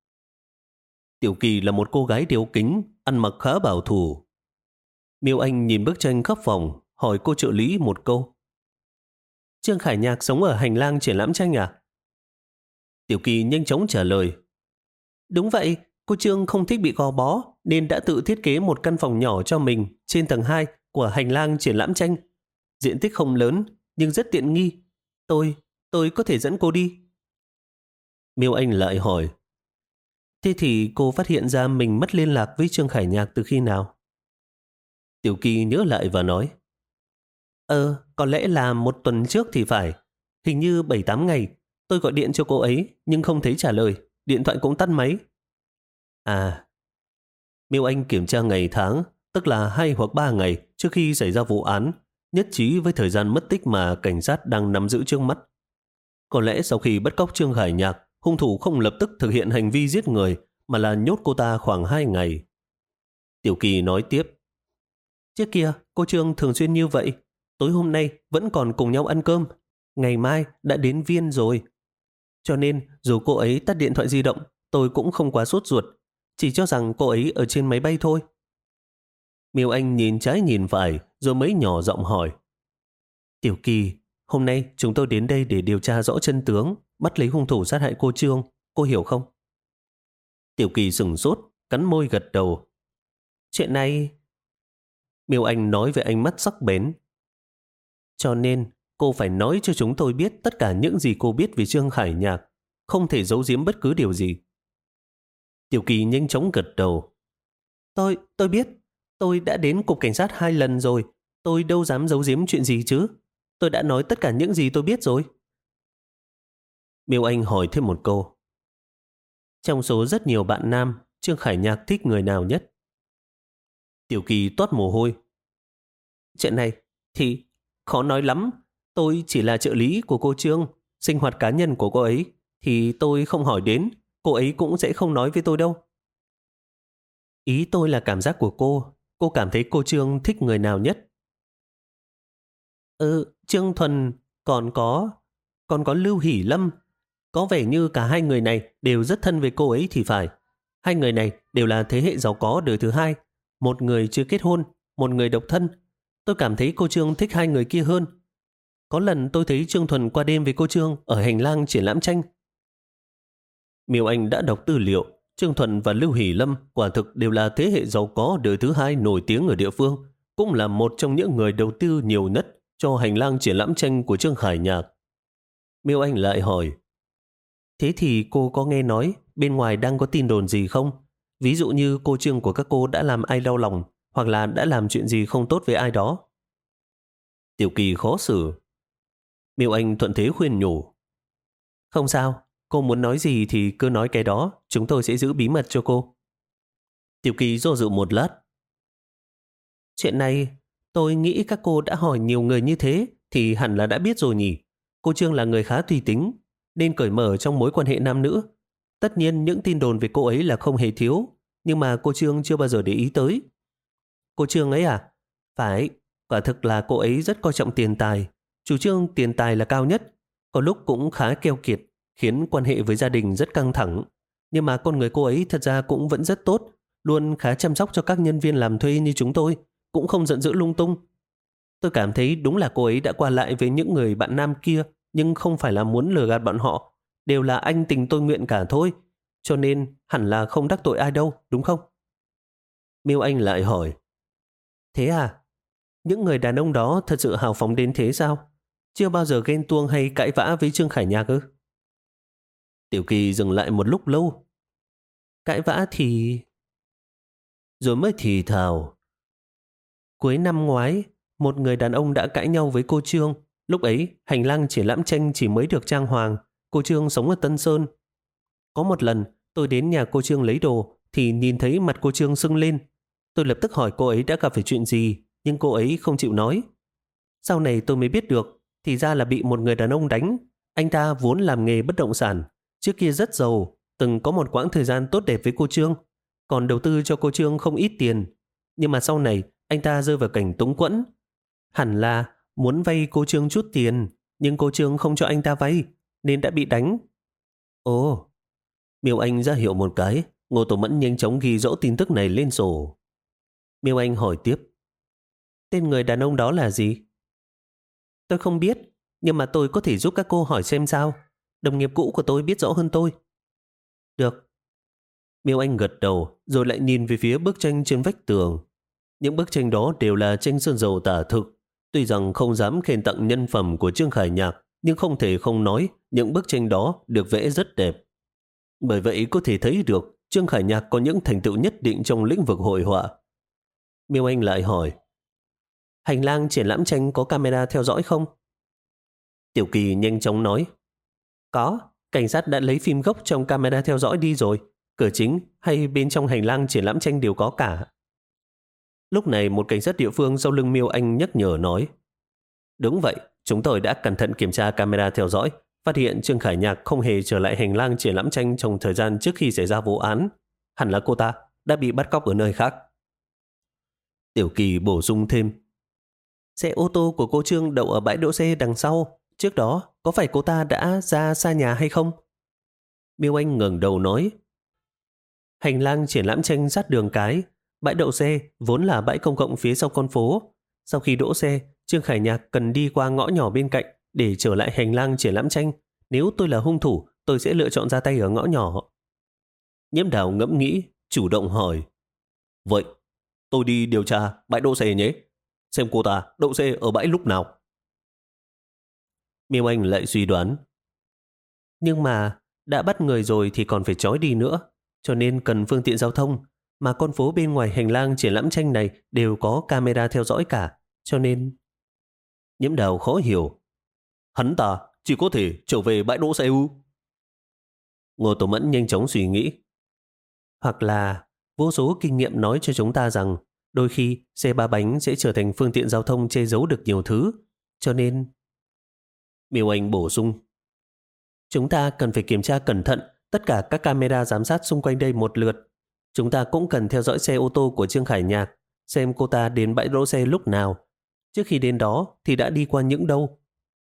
Tiểu Kỳ là một cô gái điếu kính, ăn mặc khá bảo thủ. Miêu Anh nhìn bức tranh khắp phòng, hỏi cô trợ lý một câu: Trương Khải Nhạc sống ở hành lang triển lãm tranh à? Tiểu Kỳ nhanh chóng trả lời: Đúng vậy, cô Trương không thích bị gò bó nên đã tự thiết kế một căn phòng nhỏ cho mình trên tầng hai của hành lang triển lãm tranh. Diện tích không lớn nhưng rất tiện nghi. Tôi, tôi có thể dẫn cô đi. Miêu Anh lại hỏi: Thế thì cô phát hiện ra mình mất liên lạc với Trương Khải Nhạc từ khi nào? Tiểu Kỳ nhớ lại và nói: Ờ, có lẽ là một tuần trước thì phải. Hình như bảy tám ngày. Tôi gọi điện cho cô ấy nhưng không thấy trả lời. Điện thoại cũng tắt máy. À. Miêu Anh kiểm tra ngày tháng, tức là hai hoặc ba ngày trước khi xảy ra vụ án, nhất trí với thời gian mất tích mà cảnh sát đang nắm giữ trước mắt. Có lẽ sau khi bắt cóc Trương Khải Nhạc, hung thủ không lập tức thực hiện hành vi giết người mà là nhốt cô ta khoảng hai ngày. Tiểu Kỳ nói tiếp: Trước kia cô Trương thường xuyên như vậy. Tối hôm nay vẫn còn cùng nhau ăn cơm. Ngày mai đã đến Viên rồi. Cho nên dù cô ấy tắt điện thoại di động, tôi cũng không quá sốt ruột. Chỉ cho rằng cô ấy ở trên máy bay thôi. Miêu Anh nhìn trái nhìn phải rồi mới nhỏ giọng hỏi: Tiểu Kỳ, hôm nay chúng tôi đến đây để điều tra rõ chân tướng, bắt lấy hung thủ sát hại cô Trương. Cô hiểu không? Tiểu Kỳ sửng sốt, cắn môi gật đầu. Chuyện này... Miêu Anh nói với ánh mắt sắc bén: Cho nên cô phải nói cho chúng tôi biết tất cả những gì cô biết về Trương Khải Nhạc, không thể giấu giếm bất cứ điều gì. Tiểu Kỳ nhanh chóng gật đầu. Tôi, tôi biết. Tôi đã đến cục cảnh sát hai lần rồi. Tôi đâu dám giấu giếm chuyện gì chứ. Tôi đã nói tất cả những gì tôi biết rồi. Miêu Anh hỏi thêm một câu: Trong số rất nhiều bạn nam, Trương Khải Nhạc thích người nào nhất? Tiểu Kỳ toát mồ hôi. Chuyện này thì khó nói lắm. Tôi chỉ là trợ lý của cô Trương. Sinh hoạt cá nhân của cô ấy thì tôi không hỏi đến. Cô ấy cũng sẽ không nói với tôi đâu. Ý tôi là cảm giác của cô. Cô cảm thấy cô Trương thích người nào nhất? Ừ, Trương Thuần, còn có... Còn có Lưu Hỷ Lâm. Có vẻ như cả hai người này đều rất thân với cô ấy thì phải. Hai người này đều là thế hệ giàu có đời thứ hai. Một người chưa kết hôn, một người độc thân. Tôi cảm thấy cô Trương thích hai người kia hơn. Có lần tôi thấy Trương Thuần qua đêm với cô Trương ở hành lang triển lãm tranh. Miêu Anh đã đọc tư liệu. Trương Thuần và Lưu Hỷ Lâm quả thực đều là thế hệ giàu có đời thứ hai nổi tiếng ở địa phương, cũng là một trong những người đầu tư nhiều nhất cho hành lang triển lãm tranh của Trương Khải Nhạc. Miêu Anh lại hỏi: Thế thì cô có nghe nói bên ngoài đang có tin đồn gì không? Ví dụ như cô Trương của các cô đã làm ai đau lòng, hoặc là đã làm chuyện gì không tốt với ai đó. Tiểu Kỳ khó xử. Miêu Anh thuận thế khuyên nhủ: Không sao, cô muốn nói gì thì cứ nói cái đó, chúng tôi sẽ giữ bí mật cho cô. Tiểu Kỳ do dự một lát. Chuyện này, tôi nghĩ các cô đã hỏi nhiều người như thế thì hẳn là đã biết rồi nhỉ. Cô Trương là người khá tùy tính, nên cởi mở trong mối quan hệ nam nữ. Tất nhiên những tin đồn về cô ấy là không hề thiếu, nhưng mà cô Trương chưa bao giờ để ý tới. Cô Trương ấy à? Phải, quả thực là cô ấy rất coi trọng tiền tài. Chủ trương tiền tài là cao nhất, có lúc cũng khá keo kiệt, khiến quan hệ với gia đình rất căng thẳng. Nhưng mà con người cô ấy thật ra cũng vẫn rất tốt, luôn khá chăm sóc cho các nhân viên làm thuê như chúng tôi, cũng không giận dữ lung tung. Tôi cảm thấy đúng là cô ấy đã qua lại với những người bạn nam kia, nhưng không phải là muốn lừa gạt bọn họ. Đều là anh tình tôi nguyện cả thôi. Cho nên hẳn là không đắc tội ai đâu, đúng không? Miêu Anh lại hỏi. Thế à? Những người đàn ông đó thật sự hào phóng đến thế sao? Chưa bao giờ ghen tuông hay cãi vã với Trương Khải Nhạc ư? Tiểu Kỳ dừng lại một lúc lâu. Cãi vã thì... Rồi mới thì thào. Cuối năm ngoái, một người đàn ông đã cãi nhau với cô Trương. Lúc ấy, hành lang triển lãm tranh chỉ mới được trang hoàng. Cô Trương sống ở Tân Sơn. Có một lần, tôi đến nhà cô Trương lấy đồ, thì nhìn thấy mặt cô Trương sưng lên. Tôi lập tức hỏi cô ấy đã gặp phải chuyện gì, nhưng cô ấy không chịu nói. Sau này tôi mới biết được, thì ra là bị một người đàn ông đánh. Anh ta vốn làm nghề bất động sản, trước kia rất giàu, từng có một quãng thời gian tốt đẹp với cô Trương, còn đầu tư cho cô Trương không ít tiền. Nhưng mà sau này, anh ta rơi vào cảnh túng quẫn. Hẳn là muốn vay cô Trương chút tiền, nhưng cô Trương không cho anh ta vay, nên đã bị đánh. Ồ, Miêu Anh ra hiệu một cái, Ngô Tổ Mẫn nhanh chóng ghi rõ tin tức này lên sổ. Miêu Anh hỏi tiếp. Tên người đàn ông đó là gì? Tôi không biết, nhưng mà tôi có thể giúp các cô hỏi xem sao. Đồng nghiệp cũ của tôi biết rõ hơn tôi. Được. Miêu Anh gật đầu, rồi lại nhìn về phía bức tranh trên vách tường. Những bức tranh đó đều là tranh sơn dầu tả thực. Tuy rằng không dám khen tặng nhân phẩm của Trương Khải Nhạc, nhưng không thể không nói những bức tranh đó được vẽ rất đẹp. Bởi vậy có thể thấy được Trương Khải Nhạc có những thành tựu nhất định trong lĩnh vực hội họa. Miêu Anh lại hỏi. Hành lang triển lãm tranh có camera theo dõi không? Tiểu Kỳ nhanh chóng nói. Có, cảnh sát đã lấy phim gốc trong camera theo dõi đi rồi. Cửa chính hay bên trong hành lang triển lãm tranh đều có cả. Lúc này một cảnh sát địa phương sau lưng Miêu Anh nhắc nhở nói. Đúng vậy, chúng tôi đã cẩn thận kiểm tra camera theo dõi, phát hiện Trương Khải Nhạc không hề trở lại hành lang triển lãm tranh trong thời gian trước khi xảy ra vụ án. Hẳn là cô ta đã bị bắt cóc ở nơi khác. Tiểu Kỳ bổ sung thêm. Xe ô tô của cô Trương đậu ở bãi đỗ xe đằng sau. Trước đó, có phải cô ta đã ra xa nhà hay không? Miêu Anh ngẩng đầu nói. Hành lang triển lãm tranh sát đường cái. Bãi đậu xe vốn là bãi công cộng phía sau con phố. Sau khi đỗ xe, Trương Khải Nhạc cần đi qua ngõ nhỏ bên cạnh để trở lại hành lang triển lãm tranh. Nếu tôi là hung thủ, tôi sẽ lựa chọn ra tay ở ngõ nhỏ. Nhiễm Đào ngẫm nghĩ, chủ động hỏi. Vậy, tôi đi điều tra bãi đỗ xe nhé. Xem cô ta đậu xe ở bãi lúc nào. Miêu Anh lại suy đoán. Nhưng mà đã bắt người rồi thì còn phải trói đi nữa. Cho nên cần phương tiện giao thông. Mà con phố bên ngoài hành lang triển lãm tranh này đều có camera theo dõi cả. Cho nên... Nhiễm Đào khó hiểu. Hắn ta chỉ có thể trở về bãi đỗ xe ư? Ngô Tổ Mẫn nhanh chóng suy nghĩ. Hoặc là vô số kinh nghiệm nói cho chúng ta rằng đôi khi xe ba bánh sẽ trở thành phương tiện giao thông che giấu được nhiều thứ. Cho nên... Miêu Anh bổ sung. Chúng ta cần phải kiểm tra cẩn thận tất cả các camera giám sát xung quanh đây một lượt. Chúng ta cũng cần theo dõi xe ô tô của Trương Khải Nhạc, xem cô ta đến bãi đỗ xe lúc nào. Trước khi đến đó thì đã đi qua những đâu.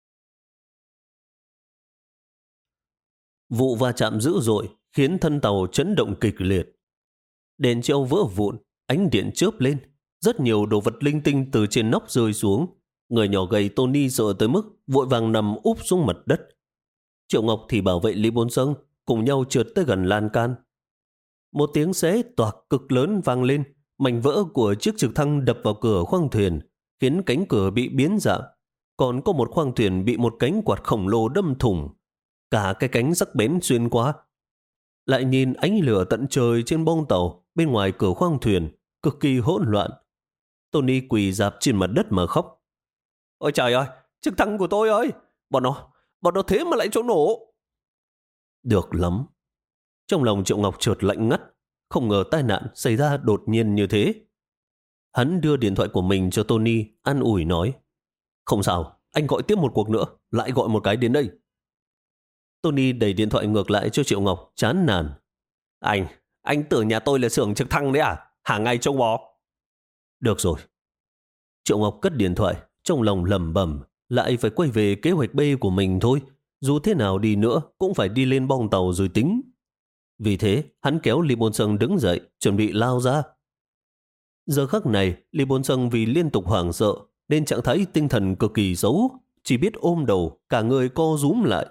Vụ va chạm dữ dội khiến thân tàu chấn động kịch liệt. Đèn treo vỡ vụn, ánh điện chớp lên. Rất nhiều đồ vật linh tinh từ trên nóc rơi xuống. Người nhỏ gầy Tony sợ tới mức vội vàng nằm úp xuống mặt đất. Triệu Ngọc thì bảo vệ Lý Bốn Sơn cùng nhau trượt tới gần lan can. Một tiếng xé toạc cực lớn vang lên, mảnh vỡ của chiếc trực thăng đập vào cửa khoang thuyền, khiến cánh cửa bị biến dạng. Còn có một khoang thuyền bị một cánh quạt khổng lồ đâm thủng. Cả cái cánh sắc bén xuyên qua. Lại nhìn ánh lửa tận trời trên bong tàu bên ngoài cửa khoang thuyền, cực kỳ hỗn loạn. Tony quỳ rạp trên mặt đất mà khóc. Ôi trời ơi, trực thăng của tôi ơi! Bọn nó, bọn nó thế mà lại chỗ nổ! Được lắm. Trong lòng Triệu Ngọc chợt lạnh ngắt, không ngờ tai nạn xảy ra đột nhiên như thế. Hắn đưa điện thoại của mình cho Tony, an ủi nói. Không sao, anh gọi tiếp một cuộc nữa, lại gọi một cái đến đây. Tony đẩy điện thoại ngược lại cho Triệu Ngọc, chán nản. Anh, anh tưởng nhà tôi là xưởng trực thăng đấy à? Hàng ngày trông bò. Được rồi. Triệu Ngọc cất điện thoại, trong lòng lẩm bẩm, lại phải quay về kế hoạch B của mình thôi. Dù thế nào đi nữa, cũng phải đi lên bong tàu rồi tính. Vì thế, hắn kéo Lý Bôn Sâng đứng dậy, chuẩn bị lao ra. Giờ khắc này, Lý Bôn Sâng vì liên tục hoảng sợ, nên trạng thái tinh thần cực kỳ xấu, chỉ biết ôm đầu, cả người co rúm lại.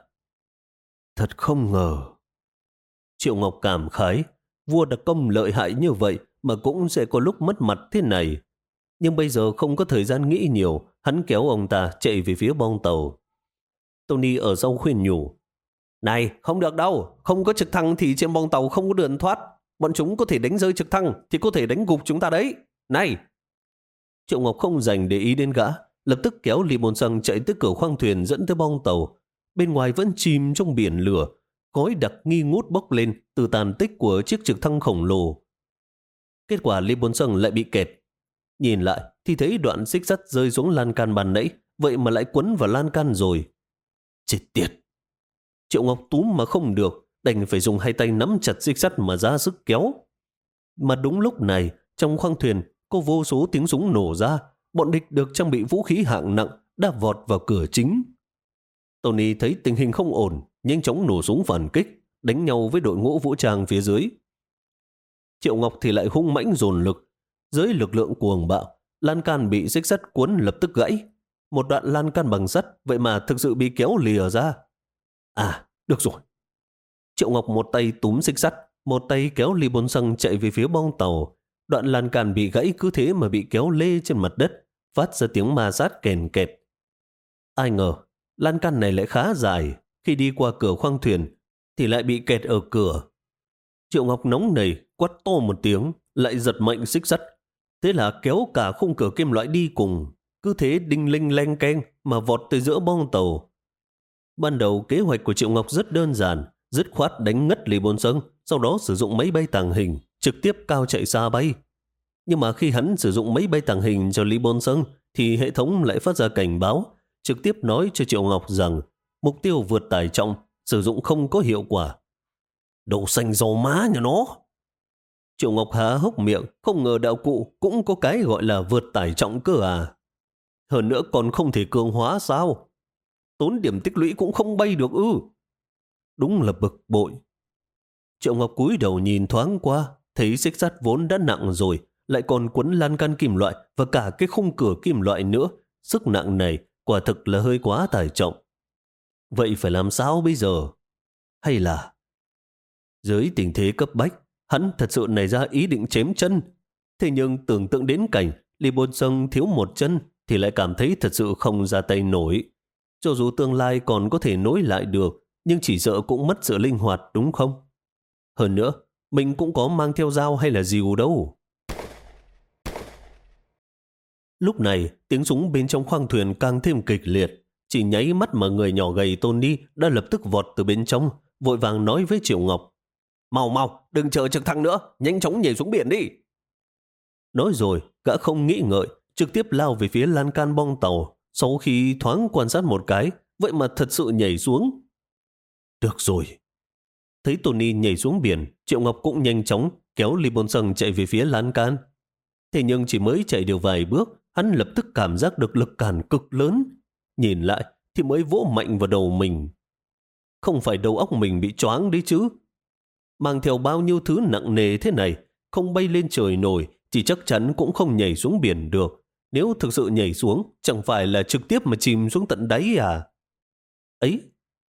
Thật không ngờ. Triệu Ngọc cảm khái, vua đặc công lợi hại như vậy mà cũng sẽ có lúc mất mặt thế này. Nhưng bây giờ không có thời gian nghĩ nhiều, hắn kéo ông ta chạy về phía bong tàu. Tony ở sau khuyên nhủ. Này, không được đâu, không có trực thăng thì trên bong tàu không có đường thoát. Bọn chúng có thể đánh rơi trực thăng thì có thể đánh gục chúng ta đấy. Này! Triệu Ngọc không dành để ý đến gã, lập tức kéo Lý Bôn Săng chạy tới cửa khoang thuyền dẫn tới bong tàu. Bên ngoài vẫn chìm trong biển lửa, khói đặc nghi ngút bốc lên từ tàn tích của chiếc trực thăng khổng lồ. Kết quả Lý Bôn Săng lại bị kẹt. Nhìn lại thì thấy đoạn xích sắt rơi xuống lan can ban nãy, vậy mà lại quấn vào lan can rồi. Chết tiệt! Triệu Ngọc túm mà không được, đành phải dùng hai tay nắm chặt xích sắt mà ra sức kéo. Mà đúng lúc này, trong khoang thuyền có vô số tiếng súng nổ ra, bọn địch được trang bị vũ khí hạng nặng đã vọt vào cửa chính. Tony thấy tình hình không ổn, nhanh chóng nổ súng phản kích, đánh nhau với đội ngũ vũ trang phía dưới. Triệu Ngọc thì lại hung mãnh dồn lực. Dưới lực lượng cuồng bạo, lan can bị xích sắt cuốn lập tức gãy. Một đoạn lan can bằng sắt vậy mà thực sự bị kéo lìa ra. À, được rồi. Triệu Ngọc một tay túm xích sắt, một tay kéo Lý Bôn Săng chạy về phía bong tàu. Đoạn lan can bị gãy cứ thế mà bị kéo lê trên mặt đất, phát ra tiếng ma sát kèn kẹt. Ai ngờ, lan can này lại khá dài, khi đi qua cửa khoang thuyền thì lại bị kẹt ở cửa. Triệu Ngọc nóng nảy quát to một tiếng, lại giật mạnh xích sắt. Thế là kéo cả khung cửa kim loại đi cùng, cứ thế đinh linh leng keng mà vọt tới giữa bong tàu. Ban đầu kế hoạch của Triệu Ngọc rất đơn giản, dứt khoát đánh ngất Lý Bôn Săng, sau đó sử dụng máy bay tàng hình, trực tiếp cao chạy xa bay. Nhưng mà khi hắn sử dụng máy bay tàng hình cho Lý Bôn Săng, thì hệ thống lại phát ra cảnh báo, trực tiếp nói cho Triệu Ngọc rằng mục tiêu vượt tải trọng, sử dụng không có hiệu quả. Đậu xanh dầu má nhà nó! Triệu Ngọc há hốc miệng, không ngờ đạo cụ cũng có cái gọi là vượt tải trọng cơ à. Hơn nữa còn không thể cường hóa sao? Tốn điểm tích lũy cũng không bay được ư? Đúng là bực bội. Triệu Ngọc cúi đầu nhìn thoáng qua, thấy xích sắt vốn đã nặng rồi, lại còn quấn lan can kim loại và cả cái khung cửa kim loại nữa. Sức nặng này quả thực là hơi quá tải trọng. Vậy phải làm sao bây giờ? Hay là... Dưới tình thế cấp bách, hắn thật sự nảy ra ý định chém chân. Thế nhưng tưởng tượng đến cảnh Lý Bôn Săng thiếu một chân thì lại cảm thấy thật sự không ra tay nổi. Cho dù tương lai còn có thể nối lại được, nhưng chỉ sợ cũng mất sự linh hoạt đúng không? Hơn nữa, mình cũng có mang theo dao hay là dìu đâu. Lúc này, tiếng súng bên trong khoang thuyền càng thêm kịch liệt. Chỉ nháy mắt mà người nhỏ gầy Tony đã lập tức vọt từ bên trong, vội vàng nói với Triệu Ngọc. Mau mau, đừng chờ trực thăng nữa, nhanh chóng nhảy xuống biển đi. Nói rồi, gã không nghĩ ngợi, trực tiếp lao về phía lan can bong tàu. Sau khi thoáng quan sát một cái, vậy mà thật sự nhảy xuống. Được rồi. Thấy Tony nhảy xuống biển, Triệu Ngọc cũng nhanh chóng kéo Lý Bôn Săng chạy về phía lan can. Thế nhưng chỉ mới chạy được vài bước, hắn lập tức cảm giác được lực cản cực lớn. Nhìn lại thì mới vỗ mạnh vào đầu mình. Không phải đầu óc mình bị choáng đấy chứ. Mang theo bao nhiêu thứ nặng nề thế này, không bay lên trời nổi thì chắc chắn cũng không nhảy xuống biển được. Nếu thực sự nhảy xuống, chẳng phải là trực tiếp mà chìm xuống tận đáy à? Ấy!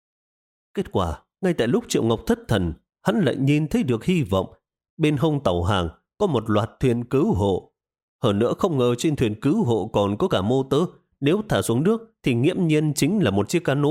Kết quả, ngay tại lúc Triệu Ngọc thất thần, hắn lại nhìn thấy được hy vọng. Bên hông tàu hàng có một loạt thuyền cứu hộ. Hơn nữa không ngờ trên thuyền cứu hộ còn có cả motor. Nếu thả xuống nước thì nghiễm nhiên chính là một chiếc cano.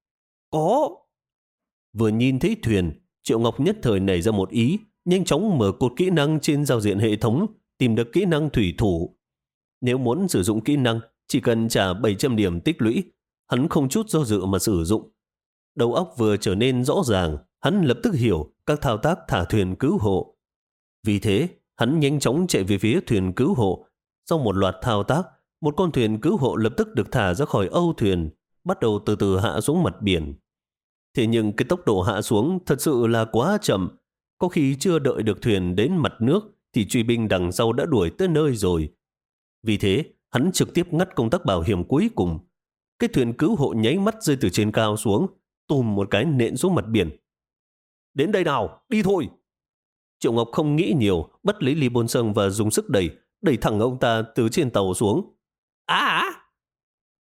Có! Vừa nhìn thấy thuyền, Triệu Ngọc nhất thời nảy ra một ý, nhanh chóng mở cột kỹ năng trên giao diện hệ thống, tìm được kỹ năng thủy thủ. Nếu muốn sử dụng kỹ năng, chỉ cần trả bảy trăm điểm tích lũy. Hắn không chút do dự mà sử dụng. Đầu óc vừa trở nên rõ ràng, hắn lập tức hiểu các thao tác thả thuyền cứu hộ. Vì thế, hắn nhanh chóng chạy về phía thuyền cứu hộ. Sau một loạt thao tác, một con thuyền cứu hộ lập tức được thả ra khỏi âu thuyền, bắt đầu từ từ hạ xuống mặt biển. Thế nhưng cái tốc độ hạ xuống thật sự là quá chậm. Có khi chưa đợi được thuyền đến mặt nước thì truy binh đằng sau đã đuổi tới nơi rồi. Vì thế, hắn trực tiếp ngắt công tác bảo hiểm cuối cùng. Cái thuyền cứu hộ nháy mắt rơi từ trên cao xuống, tùm một cái nện xuống mặt biển. Đến đây nào, đi thôi! Triệu Ngọc không nghĩ nhiều, bắt lấy Lý Bôn Săng và dùng sức đẩy, đẩy thẳng ông ta từ trên tàu xuống. À!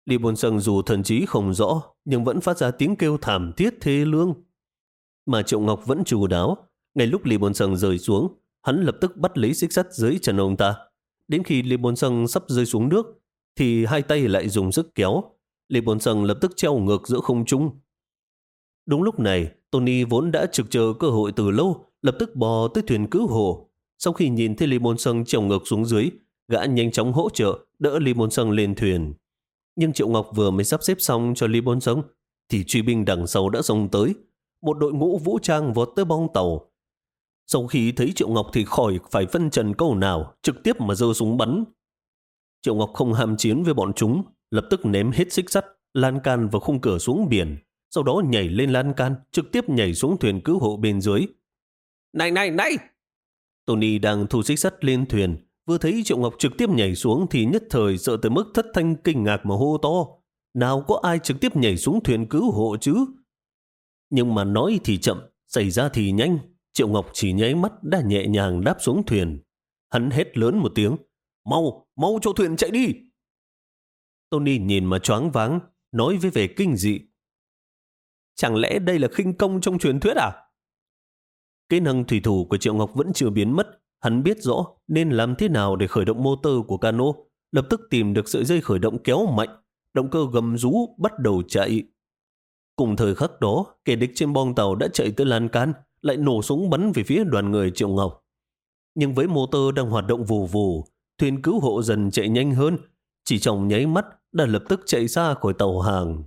Lý Bồn Sâng dù thần trí không rõ, nhưng vẫn phát ra tiếng kêu thảm thiết thê lương. Mà Triệu Ngọc vẫn chu đáo. Ngay lúc Lý Bồn Sâng rơi xuống, hắn lập tức bắt lấy xích sắt dưới chân ông ta. Đến khi Lý Bồn Sâng sắp rơi xuống nước, thì hai tay lại dùng sức kéo. Lý Bồn Sâng lập tức treo ngược giữa không trung. Đúng lúc này, Tony vốn đã trực chờ cơ hội từ lâu, lập tức bò tới thuyền cứu hộ. Sau khi nhìn thấy Lý Bồn Sâng treo ngược xuống dưới, gã nhanh chóng hỗ trợ đỡ Lý Bồn Sâng lên thuyền. Nhưng Triệu Ngọc vừa mới sắp xếp xong cho Lý Bồn Sâng, thì truy binh đằng sau đã xông tới. Một đội ngũ vũ trang vọt tới bong tàu. Sau khi thấy Triệu Ngọc thì khỏi phải phân trần câu nào, trực tiếp mà giơ súng bắn. Triệu Ngọc không ham chiến với bọn chúng, lập tức ném hết xích sắt, lan can và khung cửa xuống biển, sau đó nhảy lên lan can, trực tiếp nhảy xuống thuyền cứu hộ bên dưới. Này này này! Tony đang thu xích sắt lên thuyền, vừa thấy Triệu Ngọc trực tiếp nhảy xuống thì nhất thời sợ tới mức thất thanh kinh ngạc mà hô to. Nào có ai trực tiếp nhảy xuống thuyền cứu hộ chứ? Nhưng mà nói thì chậm, xảy ra thì nhanh. Triệu Ngọc chỉ nháy mắt đã nhẹ nhàng đáp xuống thuyền. Hắn hét lớn một tiếng. Mau, mau cho thuyền chạy đi! Tony nhìn mà choáng váng, nói với vẻ kinh dị. Chẳng lẽ đây là khinh công trong truyền thuyết à? Kỹ năng thủy thủ của Triệu Ngọc vẫn chưa biến mất. Hắn biết rõ nên làm thế nào để khởi động motor của cano. Lập tức tìm được sợi dây khởi động kéo mạnh. Động cơ gầm rú bắt đầu chạy. Cùng thời khắc đó, kẻ địch trên bong tàu đã chạy tới lan can, lại nổ súng bắn về phía đoàn người Triệu Ngọc. Nhưng với motor đang hoạt động vù vù, thuyền cứu hộ dần chạy nhanh hơn, chỉ trong nháy mắt đã lập tức chạy xa khỏi tàu hàng.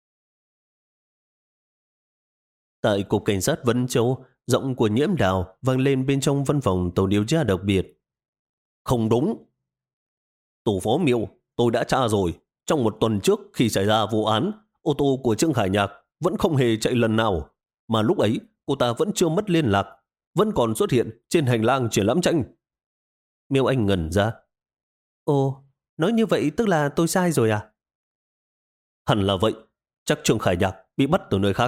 Tại Cục Cảnh sát Vân Châu, giọng của Nhiễm Đào vang lên bên trong văn phòng tổ điều tra đặc biệt. Không đúng. Tổ phó Miêu, tôi đã tra rồi. Trong một tuần trước khi xảy ra vụ án, ô tô của Trương Khải Nhạc vẫn không hề chạy lần nào. Mà lúc ấy, cô ta vẫn chưa mất liên lạc, vẫn còn xuất hiện trên hành lang triển lãm tranh. Miêu Anh ngẩn ra. Ồ, nói như vậy tức là tôi sai rồi à? Hẳn là vậy. Chắc Trương Khải Nhạc bị bắt từ nơi khác.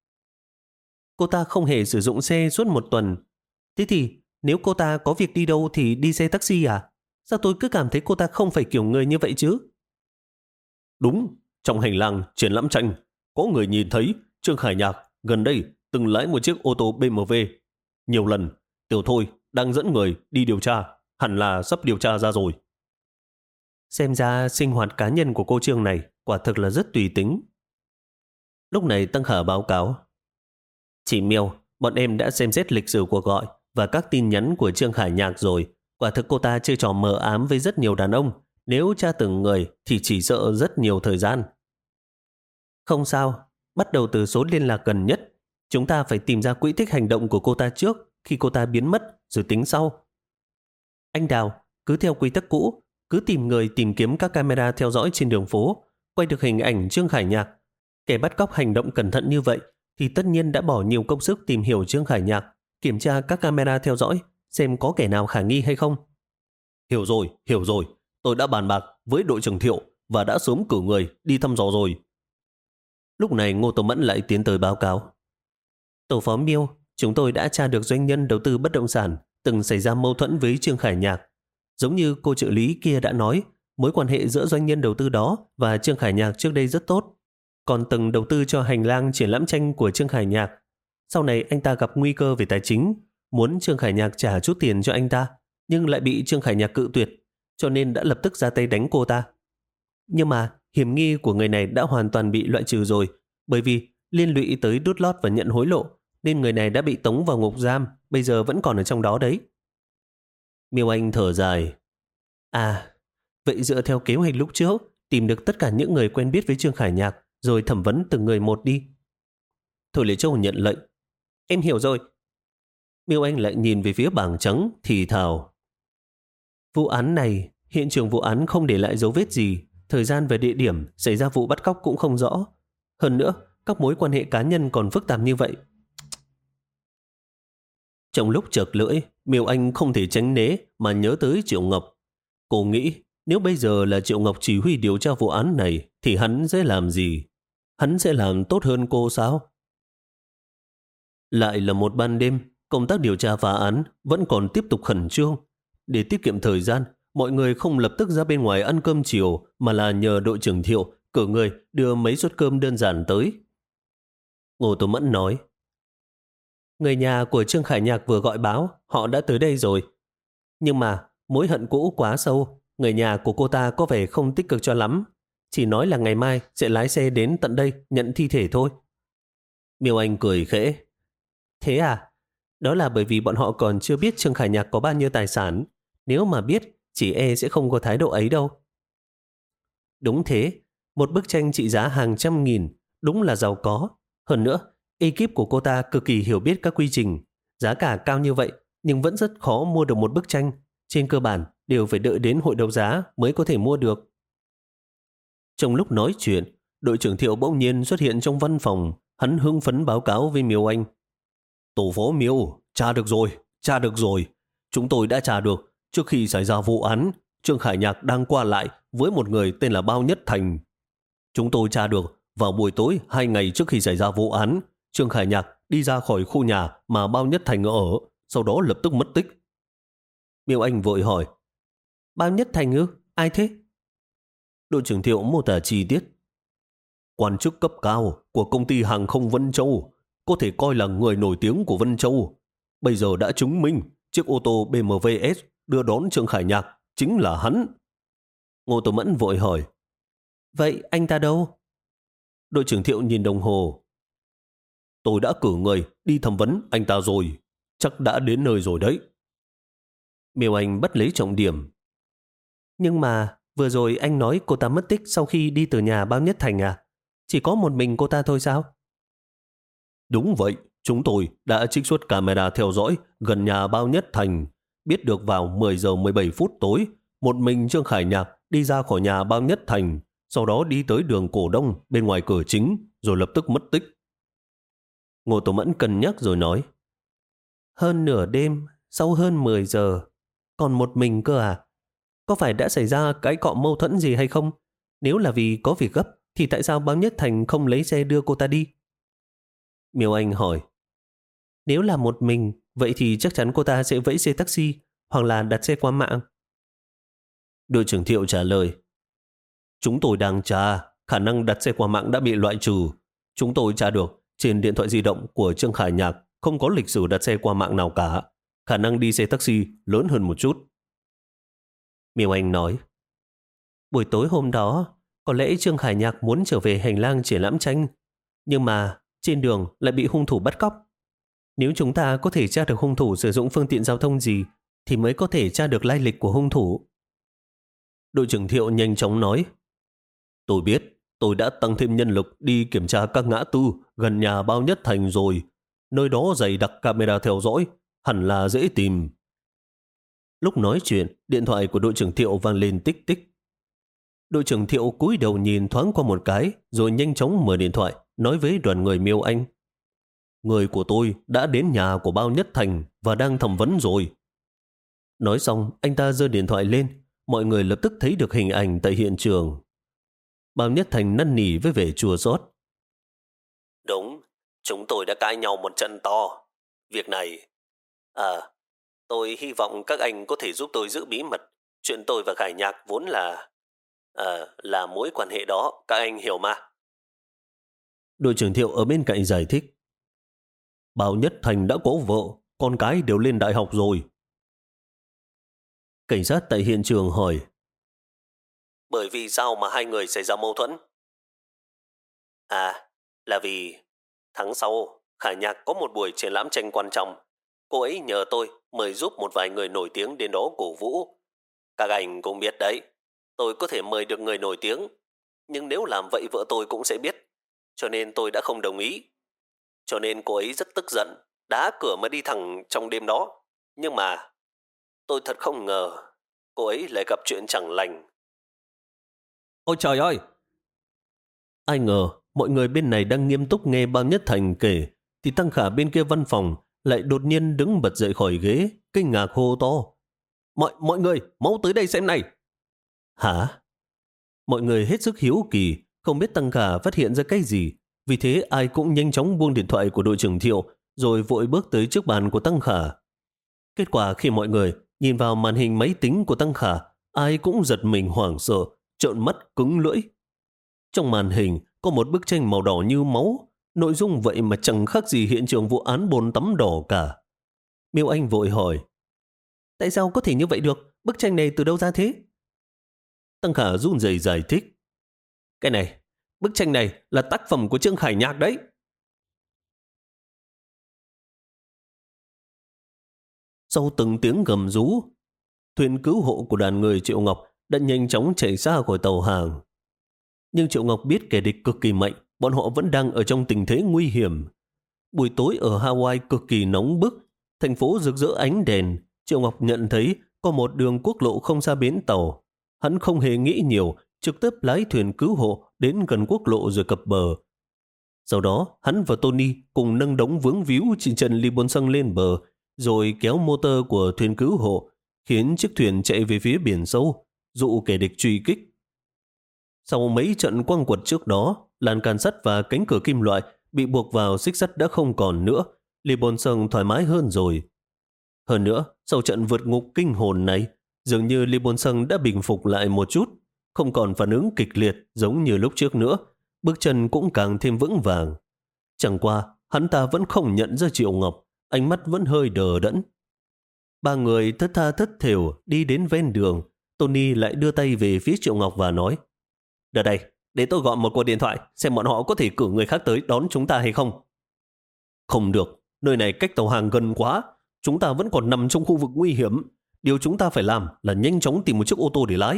Cô ta không hề sử dụng xe suốt một tuần. Thế thì nếu cô ta có việc đi đâu thì đi xe taxi à? Sao tôi cứ cảm thấy cô ta không phải kiểu người như vậy chứ? Đúng, trong hành lang triển lãm tranh, có người nhìn thấy Trương Khải Nhạc gần đây từng lái một chiếc ô tô bê em vê. Nhiều lần, Tiểu Thôi đang dẫn người đi điều tra, hẳn là sắp điều tra ra rồi. Xem ra sinh hoạt cá nhân của cô Trương này quả thực là rất tùy tính. Lúc này Tăng Khả báo cáo. Chị Miêu, bọn em đã xem xét lịch sử cuộc gọi và các tin nhắn của Trương Khải Nhạc rồi. Quả thực cô ta chơi trò mờ ám với rất nhiều đàn ông. Nếu tra từng người thì chỉ sợ rất nhiều thời gian. Không sao, bắt đầu từ số liên lạc gần nhất. Chúng ta phải tìm ra quỹ tích hành động của cô ta trước khi cô ta biến mất rồi tính sau. Anh Đào, cứ theo quy tắc cũ, cứ tìm người tìm kiếm các camera theo dõi trên đường phố, quay được hình ảnh Trương Khải Nhạc. Kẻ bắt cóc hành động cẩn thận như vậy thì tất nhiên đã bỏ nhiều công sức tìm hiểu Trương Khải Nhạc, kiểm tra các camera theo dõi, xem có kẻ nào khả nghi hay không. Hiểu rồi, hiểu rồi. Tôi đã bàn bạc với đội trưởng Thiệu và đã sớm cử người đi thăm dò rồi. Lúc này Ngô Tô Mẫn lại tiến tới báo cáo. Tổ phó Miêu, chúng tôi đã tra được doanh nhân đầu tư bất động sản từng xảy ra mâu thuẫn với Trương Khải Nhạc. Giống như cô trợ lý kia đã nói, mối quan hệ giữa doanh nhân đầu tư đó và Trương Khải Nhạc trước đây rất tốt. Còn từng đầu tư cho hành lang triển lãm tranh của Trương Khải Nhạc. Sau này anh ta gặp nguy cơ về tài chính, muốn Trương Khải Nhạc trả chút tiền cho anh ta, nhưng lại bị Trương Khải Nhạc cự tuyệt, cho nên đã lập tức ra tay đánh cô ta. Nhưng mà hiểm nghi của người này đã hoàn toàn bị loại trừ rồi, bởi vì liên lụy tới đút lót và nhận hối lộ, nên người này đã bị tống vào ngục giam, bây giờ vẫn còn ở trong đó đấy. Miêu Anh thở dài. À, vậy dựa theo kế hoạch lúc trước, tìm được tất cả những người quen biết với Trương Khải Nhạc, rồi thẩm vấn từng người một đi. Thôi Lê Châu nhận lệnh. Em hiểu rồi. Miêu Anh lại nhìn về phía bảng trắng, thì thào. Vụ án này, hiện trường vụ án không để lại dấu vết gì, thời gian và địa điểm xảy ra vụ bắt cóc cũng không rõ. Hơn nữa, các mối quan hệ cá nhân còn phức tạp như vậy. Trong lúc chợt lưỡi, Miêu Anh không thể tránh né mà nhớ tới Triệu Ngọc. Cô nghĩ nếu bây giờ là Triệu Ngọc chỉ huy điều tra vụ án này thì hắn sẽ làm gì? Hắn sẽ làm tốt hơn cô sao? Lại là một ban đêm, công tác điều tra phá án vẫn còn tiếp tục khẩn trương. Để tiết kiệm thời gian, mọi người không lập tức ra bên ngoài ăn cơm chiều mà là nhờ đội trưởng Thiệu cử người đưa mấy suất cơm đơn giản tới. Ngô Tô Mẫn nói, người nhà của Trương Khải Nhạc vừa gọi báo họ đã tới đây rồi. Nhưng mà mối hận cũ quá sâu, người nhà của cô ta có vẻ không tích cực cho lắm. Chỉ nói là ngày mai sẽ lái xe đến tận đây nhận thi thể thôi. Miêu Anh cười khẽ. Thế à? Đó là bởi vì bọn họ còn chưa biết Trương Khải Nhạc có bao nhiêu tài sản. Nếu mà biết, chỉ e sẽ không có thái độ ấy đâu. Đúng thế, một bức tranh trị giá hàng trăm nghìn, đúng là giàu có. Hơn nữa, ekip của cô ta cực kỳ hiểu biết các quy trình. Giá cả cao như vậy, nhưng vẫn rất khó mua được một bức tranh. Trên cơ bản, đều phải đợi đến hội đấu giá mới có thể mua được. Trong lúc nói chuyện, đội trưởng Thiệu bỗng nhiên xuất hiện trong văn phòng. Hắn hưng phấn báo cáo với Miêu Anh. Tổ phó Miêu, tra được rồi, tra được rồi. Chúng tôi đã tra được. Trước khi xảy ra vụ án, Trương Khải Nhạc đang qua lại với một người tên là Bao Nhất Thành. Chúng tôi tra được vào buổi tối hai ngày trước khi xảy ra vụ án, Trương Khải Nhạc đi ra khỏi khu nhà mà Bao Nhất Thành ở, sau đó lập tức mất tích. Miêu Anh vội hỏi, Bao Nhất Thành ư? Ai thế? Đội trưởng Thiệu mô tả chi tiết. Quan chức cấp cao của công ty hàng không Vân Châu, có thể coi là người nổi tiếng của Vân Châu. Bây giờ đã chứng minh chiếc ô tô bê em vê S đưa đón Trương Khải Nhạc chính là hắn. Ngô Tô Mẫn vội hỏi, vậy anh ta đâu? Đội trưởng Thiệu nhìn đồng hồ. Tôi đã cử người đi thẩm vấn anh ta rồi, chắc đã đến nơi rồi đấy. Miêu Anh bắt lấy trọng điểm. Nhưng mà vừa rồi anh nói cô ta mất tích sau khi đi từ nhà Bao Nhất Thành à? Chỉ có một mình cô ta thôi sao? Đúng vậy, chúng tôi đã trích xuất camera theo dõi gần nhà Bao Nhất Thành. Biết được vào mười giờ mười bảy phút tối, một mình Trương Khải Nhạc đi ra khỏi nhà Bao Nhất Thành, sau đó đi tới đường Cổ Đông bên ngoài cửa chính, rồi lập tức mất tích. Ngô Tô Mẫn cân nhắc rồi nói, hơn nửa đêm, sau hơn mười giờ, còn một mình cơ à? Có phải đã xảy ra cái cọ mâu thuẫn gì hay không? Nếu là vì có việc gấp, thì tại sao Bao Nhất Thành không lấy xe đưa cô ta đi? Miêu Anh hỏi, nếu là một mình, vậy thì chắc chắn cô ta sẽ vẫy xe taxi hoặc là đặt xe qua mạng. Đội trưởng Thiệu trả lời, chúng tôi đang tra, khả năng đặt xe qua mạng đã bị loại trừ. Chúng tôi tra được trên điện thoại di động của Trương Khải Nhạc không có lịch sử đặt xe qua mạng nào cả. Khả năng đi xe taxi lớn hơn một chút. Miêu Anh nói, buổi tối hôm đó, có lẽ Trương Khải Nhạc muốn trở về hành lang triển lãm tranh, nhưng mà trên đường lại bị hung thủ bắt cóc. Nếu chúng ta có thể tra được hung thủ sử dụng phương tiện giao thông gì, thì mới có thể tra được lai lịch của hung thủ. Đội trưởng Thiệu nhanh chóng nói, tôi biết, tôi đã tăng thêm nhân lực đi kiểm tra các ngã tư gần nhà Bao Nhất Thành rồi. Nơi đó dày đặc camera theo dõi, hẳn là dễ tìm. Lúc nói chuyện, điện thoại của đội trưởng Thiệu vang lên tích tích. Đội trưởng Thiệu cúi đầu nhìn thoáng qua một cái, rồi nhanh chóng mở điện thoại, nói với đoàn người Miêu Anh. Người của tôi đã đến nhà của Bao Nhất Thành và đang thẩm vấn rồi. Nói xong, anh ta giơ điện thoại lên, mọi người lập tức thấy được hình ảnh tại hiện trường. Bao Nhất Thành năn nỉ với vẻ chua xót. Đúng, chúng tôi đã cãi nhau một trận to. Việc này... À, tôi hy vọng các anh có thể giúp tôi giữ bí mật. Chuyện tôi và Khải Nhạc vốn là... À, là mối quan hệ đó, các anh hiểu mà. Đội trưởng Thiệu ở bên cạnh giải thích. Bao Nhất Thành đã có vợ, con cái đều lên đại học rồi. Cảnh sát tại hiện trường hỏi. Bởi vì sao mà hai người xảy ra mâu thuẫn? À, là vì tháng sau, Khải Nhạc có một buổi triển lãm tranh quan trọng. Cô ấy nhờ tôi mời giúp một vài người nổi tiếng đến đó cổ vũ. Các anh cũng biết đấy, tôi có thể mời được người nổi tiếng, nhưng nếu làm vậy vợ tôi cũng sẽ biết, cho nên tôi đã không đồng ý. Cho nên cô ấy rất tức giận, đá cửa mà đi thẳng trong đêm đó. Nhưng mà tôi thật không ngờ cô ấy lại gặp chuyện chẳng lành. Ôi trời ơi! Ai ngờ mọi người bên này đang nghiêm túc nghe Bao Nhất Thành kể, thì Tăng Khả bên kia văn phòng lại đột nhiên đứng bật dậy khỏi ghế, kinh ngạc hô to. Mọi, mọi người, mau tới đây xem này! Hả? Mọi người hết sức hiếu kỳ, không biết Tăng Khả phát hiện ra cái gì. Vì thế ai cũng nhanh chóng buông điện thoại của đội trưởng Thiệu, rồi vội bước tới trước bàn của Tăng Khả. Kết quả khi mọi người nhìn vào màn hình máy tính của Tăng Khả, ai cũng giật mình hoảng sợ, trợn mắt cứng lưỡi. Trong màn hình có một bức tranh màu đỏ như máu, nội dung vậy mà chẳng khác gì hiện trường vụ án bồn tắm đỏ cả. Miêu Anh vội hỏi, tại sao có thể như vậy được? Bức tranh này từ đâu ra thế? Tăng Khả run rẩy giải thích, cái này, bức tranh này là tác phẩm của Trương Khải Nhạc đấy. Sau từng tiếng gầm rú, thuyền cứu hộ của đoàn người Triệu Ngọc đã nhanh chóng chạy ra khỏi tàu hàng. Nhưng Triệu Ngọc biết kẻ địch cực kỳ mạnh, bọn họ vẫn đang ở trong tình thế nguy hiểm. Buổi tối ở Hawaii cực kỳ nóng bức, thành phố rực rỡ ánh đèn. Triệu Ngọc nhận thấy có một đường quốc lộ không xa bến tàu. Hắn không hề nghĩ nhiều, trực tiếp lái thuyền cứu hộ đến gần quốc lộ rồi cập bờ. Sau đó, hắn và Tony cùng nâng đống vướng víu trên chân Lee Bôn Sung lên bờ, rồi kéo motor của thuyền cứu hộ, khiến chiếc thuyền chạy về phía biển sâu, dụ kẻ địch truy kích. Sau mấy trận quăng quật trước đó, lan can sắt và cánh cửa kim loại bị buộc vào xích sắt đã không còn nữa. Lee Bôn Sung thoải mái hơn rồi. Hơn nữa, sau trận vượt ngục kinh hồn này, dường như Lee Bôn Sung đã bình phục lại một chút, không còn phản ứng kịch liệt giống như lúc trước nữa. Bước chân cũng càng thêm vững vàng. Chẳng qua, hắn ta vẫn không nhận ra Triệu Ngọc, ánh mắt vẫn hơi đờ đẫn. Ba người thất tha thất thểu đi đến ven đường. Tony lại đưa tay về phía Triệu Ngọc và nói, đợi đây, để tôi gọi một cuộc điện thoại xem bọn họ có thể cử người khác tới đón chúng ta hay không. Không được, nơi này cách tàu hàng gần quá, chúng ta vẫn còn nằm trong khu vực nguy hiểm. Điều chúng ta phải làm là nhanh chóng tìm một chiếc ô tô để lái.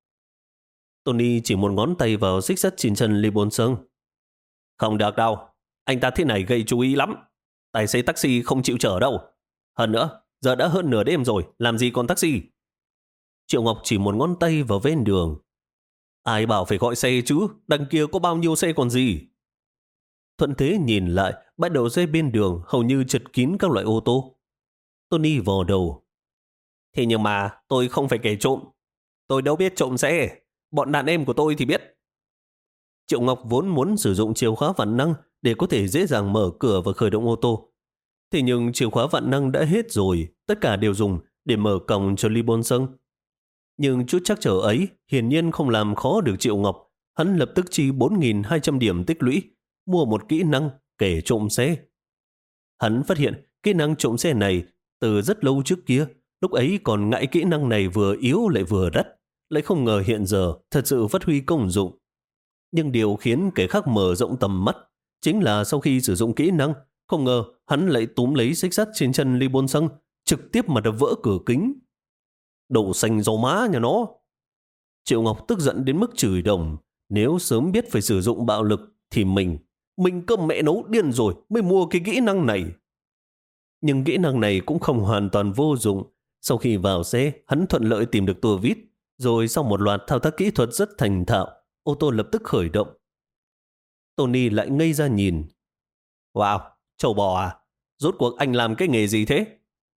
Tony chỉ một ngón tay vào xích sắt trên chân Lee Bôn Sung. Không được đâu, anh ta thế này gây chú ý lắm. Tài xế taxi không chịu chở đâu. Hơn nữa, giờ đã hơn nửa đêm rồi, làm gì còn taxi? Triệu Ngọc chỉ một ngón tay vào ven đường. Ai bảo phải gọi xe chứ, đằng kia có bao nhiêu xe còn gì? Thuận thế nhìn lại, bãi đậu xe bên đường hầu như chật kín các loại ô tô. Tony vò đầu. Thế nhưng mà tôi không phải kẻ trộm. Tôi đâu biết trộm xe. Bọn đàn em của tôi thì biết. Triệu Ngọc vốn muốn sử dụng chìa khóa vạn năng để có thể dễ dàng mở cửa và khởi động ô tô. Thế nhưng chìa khóa vạn năng đã hết rồi, tất cả đều dùng để mở cổng cho Lee Bôn Sung. Nhưng chút chắc trở ấy hiển nhiên không làm khó được Triệu Ngọc. Hắn lập tức chi bốn nghìn hai trăm điểm tích lũy, mua một kỹ năng kẻ trộm xe. Hắn phát hiện kỹ năng trộm xe này từ rất lâu trước kia, lúc ấy còn ngại kỹ năng này vừa yếu lại vừa đắt, lại không ngờ hiện giờ thật sự phát huy công dụng. Nhưng điều khiến kẻ khác mở rộng tầm mắt chính là sau khi sử dụng kỹ năng, không ngờ hắn lại túm lấy xích sắt trên chân Lee Bôn Sung, trực tiếp mà đập vỡ cửa kính. Đổ xanh dầu má nhà nó. Triệu Ngọc tức giận đến mức chửi đồng. Nếu sớm biết phải sử dụng bạo lực thì mình, mình cơm mẹ nấu điên rồi mới mua cái kỹ năng này. Nhưng kỹ năng này cũng không hoàn toàn vô dụng. Sau khi vào xe, hắn thuận lợi tìm được tua vít, rồi sau một loạt thao tác kỹ thuật rất thành thạo, ô tô lập tức khởi động. Tony lại ngây ra nhìn. Wow, trâu bò à? Rốt cuộc anh làm cái nghề gì thế?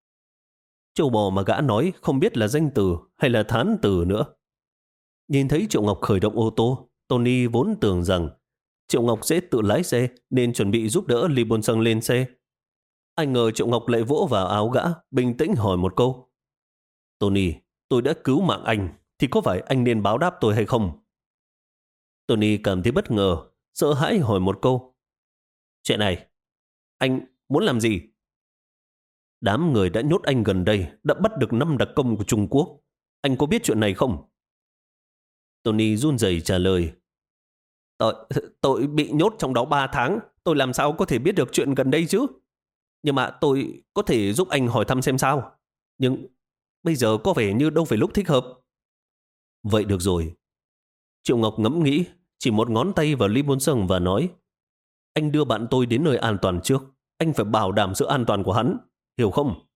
Trâu bò mà gã nói không biết là danh từ hay là thán từ nữa. Nhìn thấy Triệu Ngọc khởi động ô tô, Tony vốn tưởng rằng Triệu Ngọc sẽ tự lái xe nên chuẩn bị giúp đỡ Lee Bôn Sung lên xe. Anh ngờ Triệu Ngọc lại vỗ vào áo gã, bình tĩnh hỏi một câu. Tony, tôi đã cứu mạng anh, thì có phải anh nên báo đáp tôi hay không? Tony cảm thấy bất ngờ, sợ hãi hỏi một câu. Chuyện này, anh muốn làm gì? Đám người đã nhốt anh gần đây đã bắt được năm đặc công của Trung Quốc. Anh có biết chuyện này không? Tony run rẩy trả lời. Tôi, tôi bị nhốt trong đó ba tháng. Tôi làm sao có thể biết được chuyện gần đây chứ? Nhưng mà tôi có thể giúp anh hỏi thăm xem sao. Nhưng bây giờ có vẻ như đâu phải lúc thích hợp. Vậy được rồi. Triệu Ngọc ngẫm nghĩ, chỉ một ngón tay vào Lee Bôn Sung và nói. Anh đưa bạn tôi đến nơi an toàn trước. Anh phải bảo đảm sự an toàn của hắn. Hiểu không?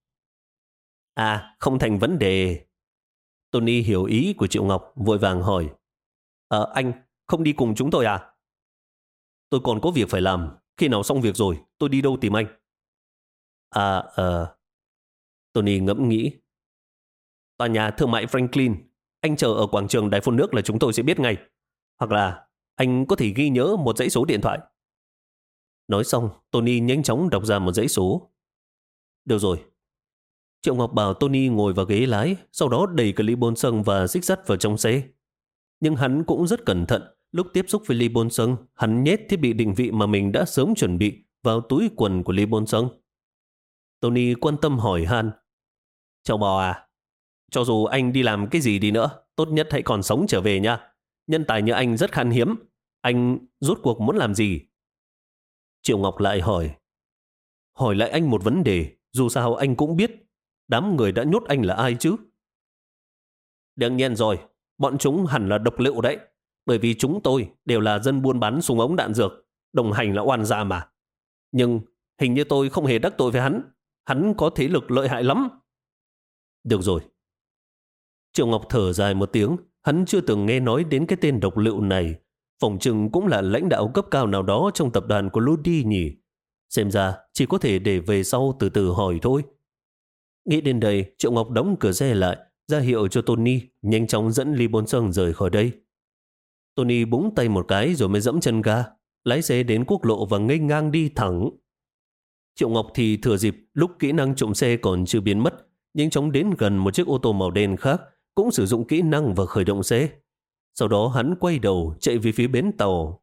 À, không thành vấn đề. Tony hiểu ý của Triệu Ngọc, vội vàng hỏi. Ờ, anh không đi cùng chúng tôi à? Tôi còn có việc phải làm. Khi nào xong việc rồi, tôi đi đâu tìm anh? À, ờ... Tony ngẫm nghĩ. Tòa nhà thương mại Franklin. Anh chờ ở quảng trường đài phun nước là chúng tôi sẽ biết ngay. Hoặc là anh có thể ghi nhớ một dãy số điện thoại. Nói xong, Tony nhanh chóng đọc ra một dãy số. Được rồi. Triệu Ngọc bảo Tony ngồi vào ghế lái, sau đó đẩy cả Lee Bôn Sung và xích sắt vào trong xe. Nhưng hắn cũng rất cẩn thận, lúc tiếp xúc với Lee Bôn Sung, hắn nhét thiết bị định vị mà mình đã sớm chuẩn bị vào túi quần của Lee Bôn Sung. Tony quan tâm hỏi han, Châu bò à, cho dù anh đi làm cái gì đi nữa, tốt nhất hãy còn sống trở về nha. Nhân tài như anh rất khan hiếm. Anh rốt cuộc muốn làm gì? Triệu Ngọc lại hỏi. Hỏi lại anh một vấn đề, dù sao anh cũng biết đám người đã nhốt anh là ai chứ. Đương nhiên rồi, bọn chúng hẳn là độc lựu đấy. Bởi vì chúng tôi đều là dân buôn bán súng ống đạn dược, đồng hành là oan gia mà. Nhưng hình như tôi không hề đắc tội với hắn. Hắn có thế lực lợi hại lắm. Được rồi. Triệu Ngọc thở dài một tiếng. Hắn chưa từng nghe nói đến cái tên độc lựu này. Phỏng chừng cũng là lãnh đạo cấp cao nào đó trong tập đoàn của Ludi nhỉ. Xem ra chỉ có thể để về sau từ từ hỏi thôi. Nghĩ đến đây, Triệu Ngọc đóng cửa xe lại, ra hiệu cho Tony nhanh chóng dẫn Lee Bôn Sung rời khỏi đây. Tony búng tay một cái rồi mới dẫm chân ga, lái xe đến quốc lộ và nghênh ngang đi thẳng. Triệu Ngọc thì thừa dịp lúc kỹ năng trộm xe còn chưa biến mất, nhanh chóng đến gần một chiếc ô tô màu đen khác, cũng sử dụng kỹ năng và khởi động xe. Sau đó hắn quay đầu chạy về phía bến tàu.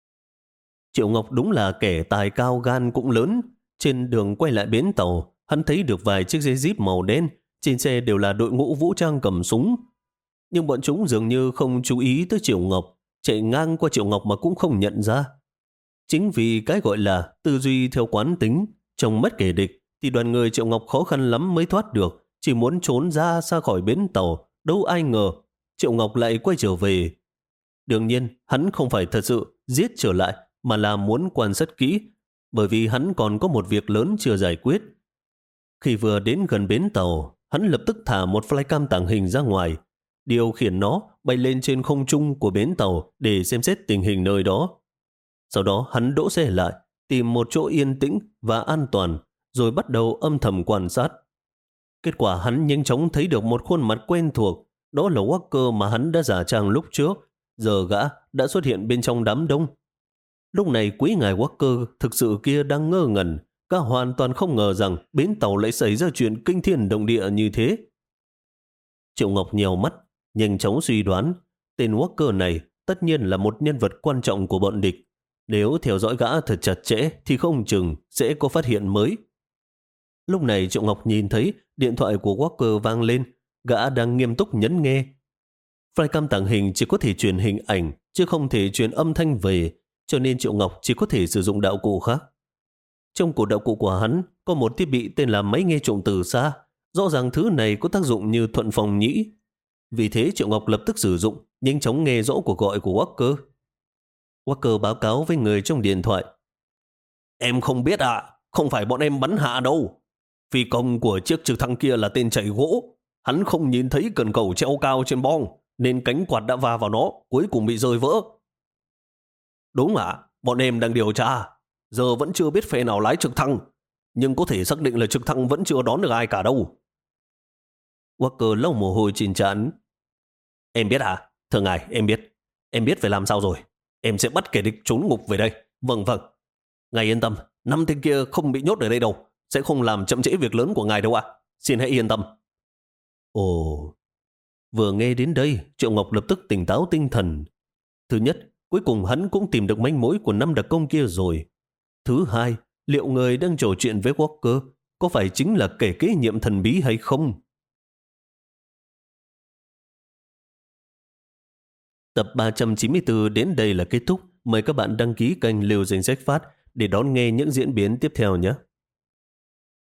Triệu Ngọc đúng là kẻ tài cao gan cũng lớn. Trên đường quay lại bến tàu, hắn thấy được vài chiếc xe Jeep màu đen, trên xe đều là đội ngũ vũ trang cầm súng. Nhưng bọn chúng dường như không chú ý tới Triệu Ngọc, chạy ngang qua Triệu Ngọc mà cũng không nhận ra. Chính vì cái gọi là tư duy theo quán tính, trong mắt kẻ địch, thì đoàn người Triệu Ngọc khó khăn lắm mới thoát được, chỉ muốn trốn ra xa khỏi bến tàu, đâu ai ngờ Triệu Ngọc lại quay trở về. Đương nhiên, hắn không phải thật sự giết trở lại, mà là muốn quan sát kỹ, bởi vì hắn còn có một việc lớn chưa giải quyết. Khi vừa đến gần bến tàu, hắn lập tức thả một flycam tàng hình ra ngoài, điều khiển nó bay lên trên không trung của bến tàu để xem xét tình hình nơi đó. Sau đó hắn đỗ xe lại, tìm một chỗ yên tĩnh và an toàn, rồi bắt đầu âm thầm quan sát. Kết quả hắn nhanh chóng thấy được một khuôn mặt quen thuộc, đó là Walker mà hắn đã giả trang lúc trước. Giờ gã đã xuất hiện bên trong đám đông. Lúc này quý ngài Walker thực sự kia đang ngơ ngẩn, cả hoàn toàn không ngờ rằng bến tàu lại xảy ra chuyện kinh thiên động địa như thế. Triệu Ngọc nhèo mắt, nhanh chóng suy đoán, tên Walker này tất nhiên là một nhân vật quan trọng của bọn địch. Nếu theo dõi gã thật chặt chẽ thì không chừng sẽ có phát hiện mới. Lúc này Triệu Ngọc nhìn thấy điện thoại của Walker vang lên, gã đang nghiêm túc nhấn nghe. Flycam tàng hình chỉ có thể truyền hình ảnh, chứ không thể truyền âm thanh về, cho nên Triệu Ngọc chỉ có thể sử dụng đạo cụ khác. Trong cổ đạo cụ của hắn có một thiết bị tên là máy nghe trộm từ xa. Rõ ràng thứ này có tác dụng như thuận phòng nhĩ. Vì thế Triệu Ngọc lập tức sử dụng, nhanh chóng nghe rõ cuộc gọi của Walker. Walker báo cáo với người trong điện thoại. Em không biết ạ, không phải bọn em bắn hạ đâu. Phi công của chiếc trực thăng kia là tên chạy gỗ. Hắn không nhìn thấy cần cầu treo cao trên bong, nên cánh quạt đã va vào nó, cuối cùng bị rơi vỡ. Đúng ạ, bọn em đang điều tra. Giờ vẫn chưa biết phe nào lái trực thăng, nhưng có thể xác định là trực thăng vẫn chưa đón được ai cả đâu. Walker lau mồ hôi trên trán. Em biết à? Thưa ngài, em biết. Em biết phải làm sao rồi. Em sẽ bắt kẻ địch trốn ngục về đây. Vâng vâng. Ngài yên tâm, năm tên kia không bị nhốt ở đây đâu. Sẽ không làm chậm trễ việc lớn của ngài đâu ạ. Xin hãy yên tâm. Ồ, vừa nghe đến đây, Triệu Ngọc lập tức tỉnh táo tinh thần. Thứ nhất, cuối cùng hắn cũng tìm được manh mối của năm đặc công kia rồi. Thứ hai, liệu người đang trò chuyện với Walker có phải chính là kẻ kế nhiệm thần bí hay không? Tập ba trăm chín mươi tư đến đây là kết thúc. Mời các bạn đăng ký kênh Liều Danh Sách Phát để đón nghe những diễn biến tiếp theo nhé.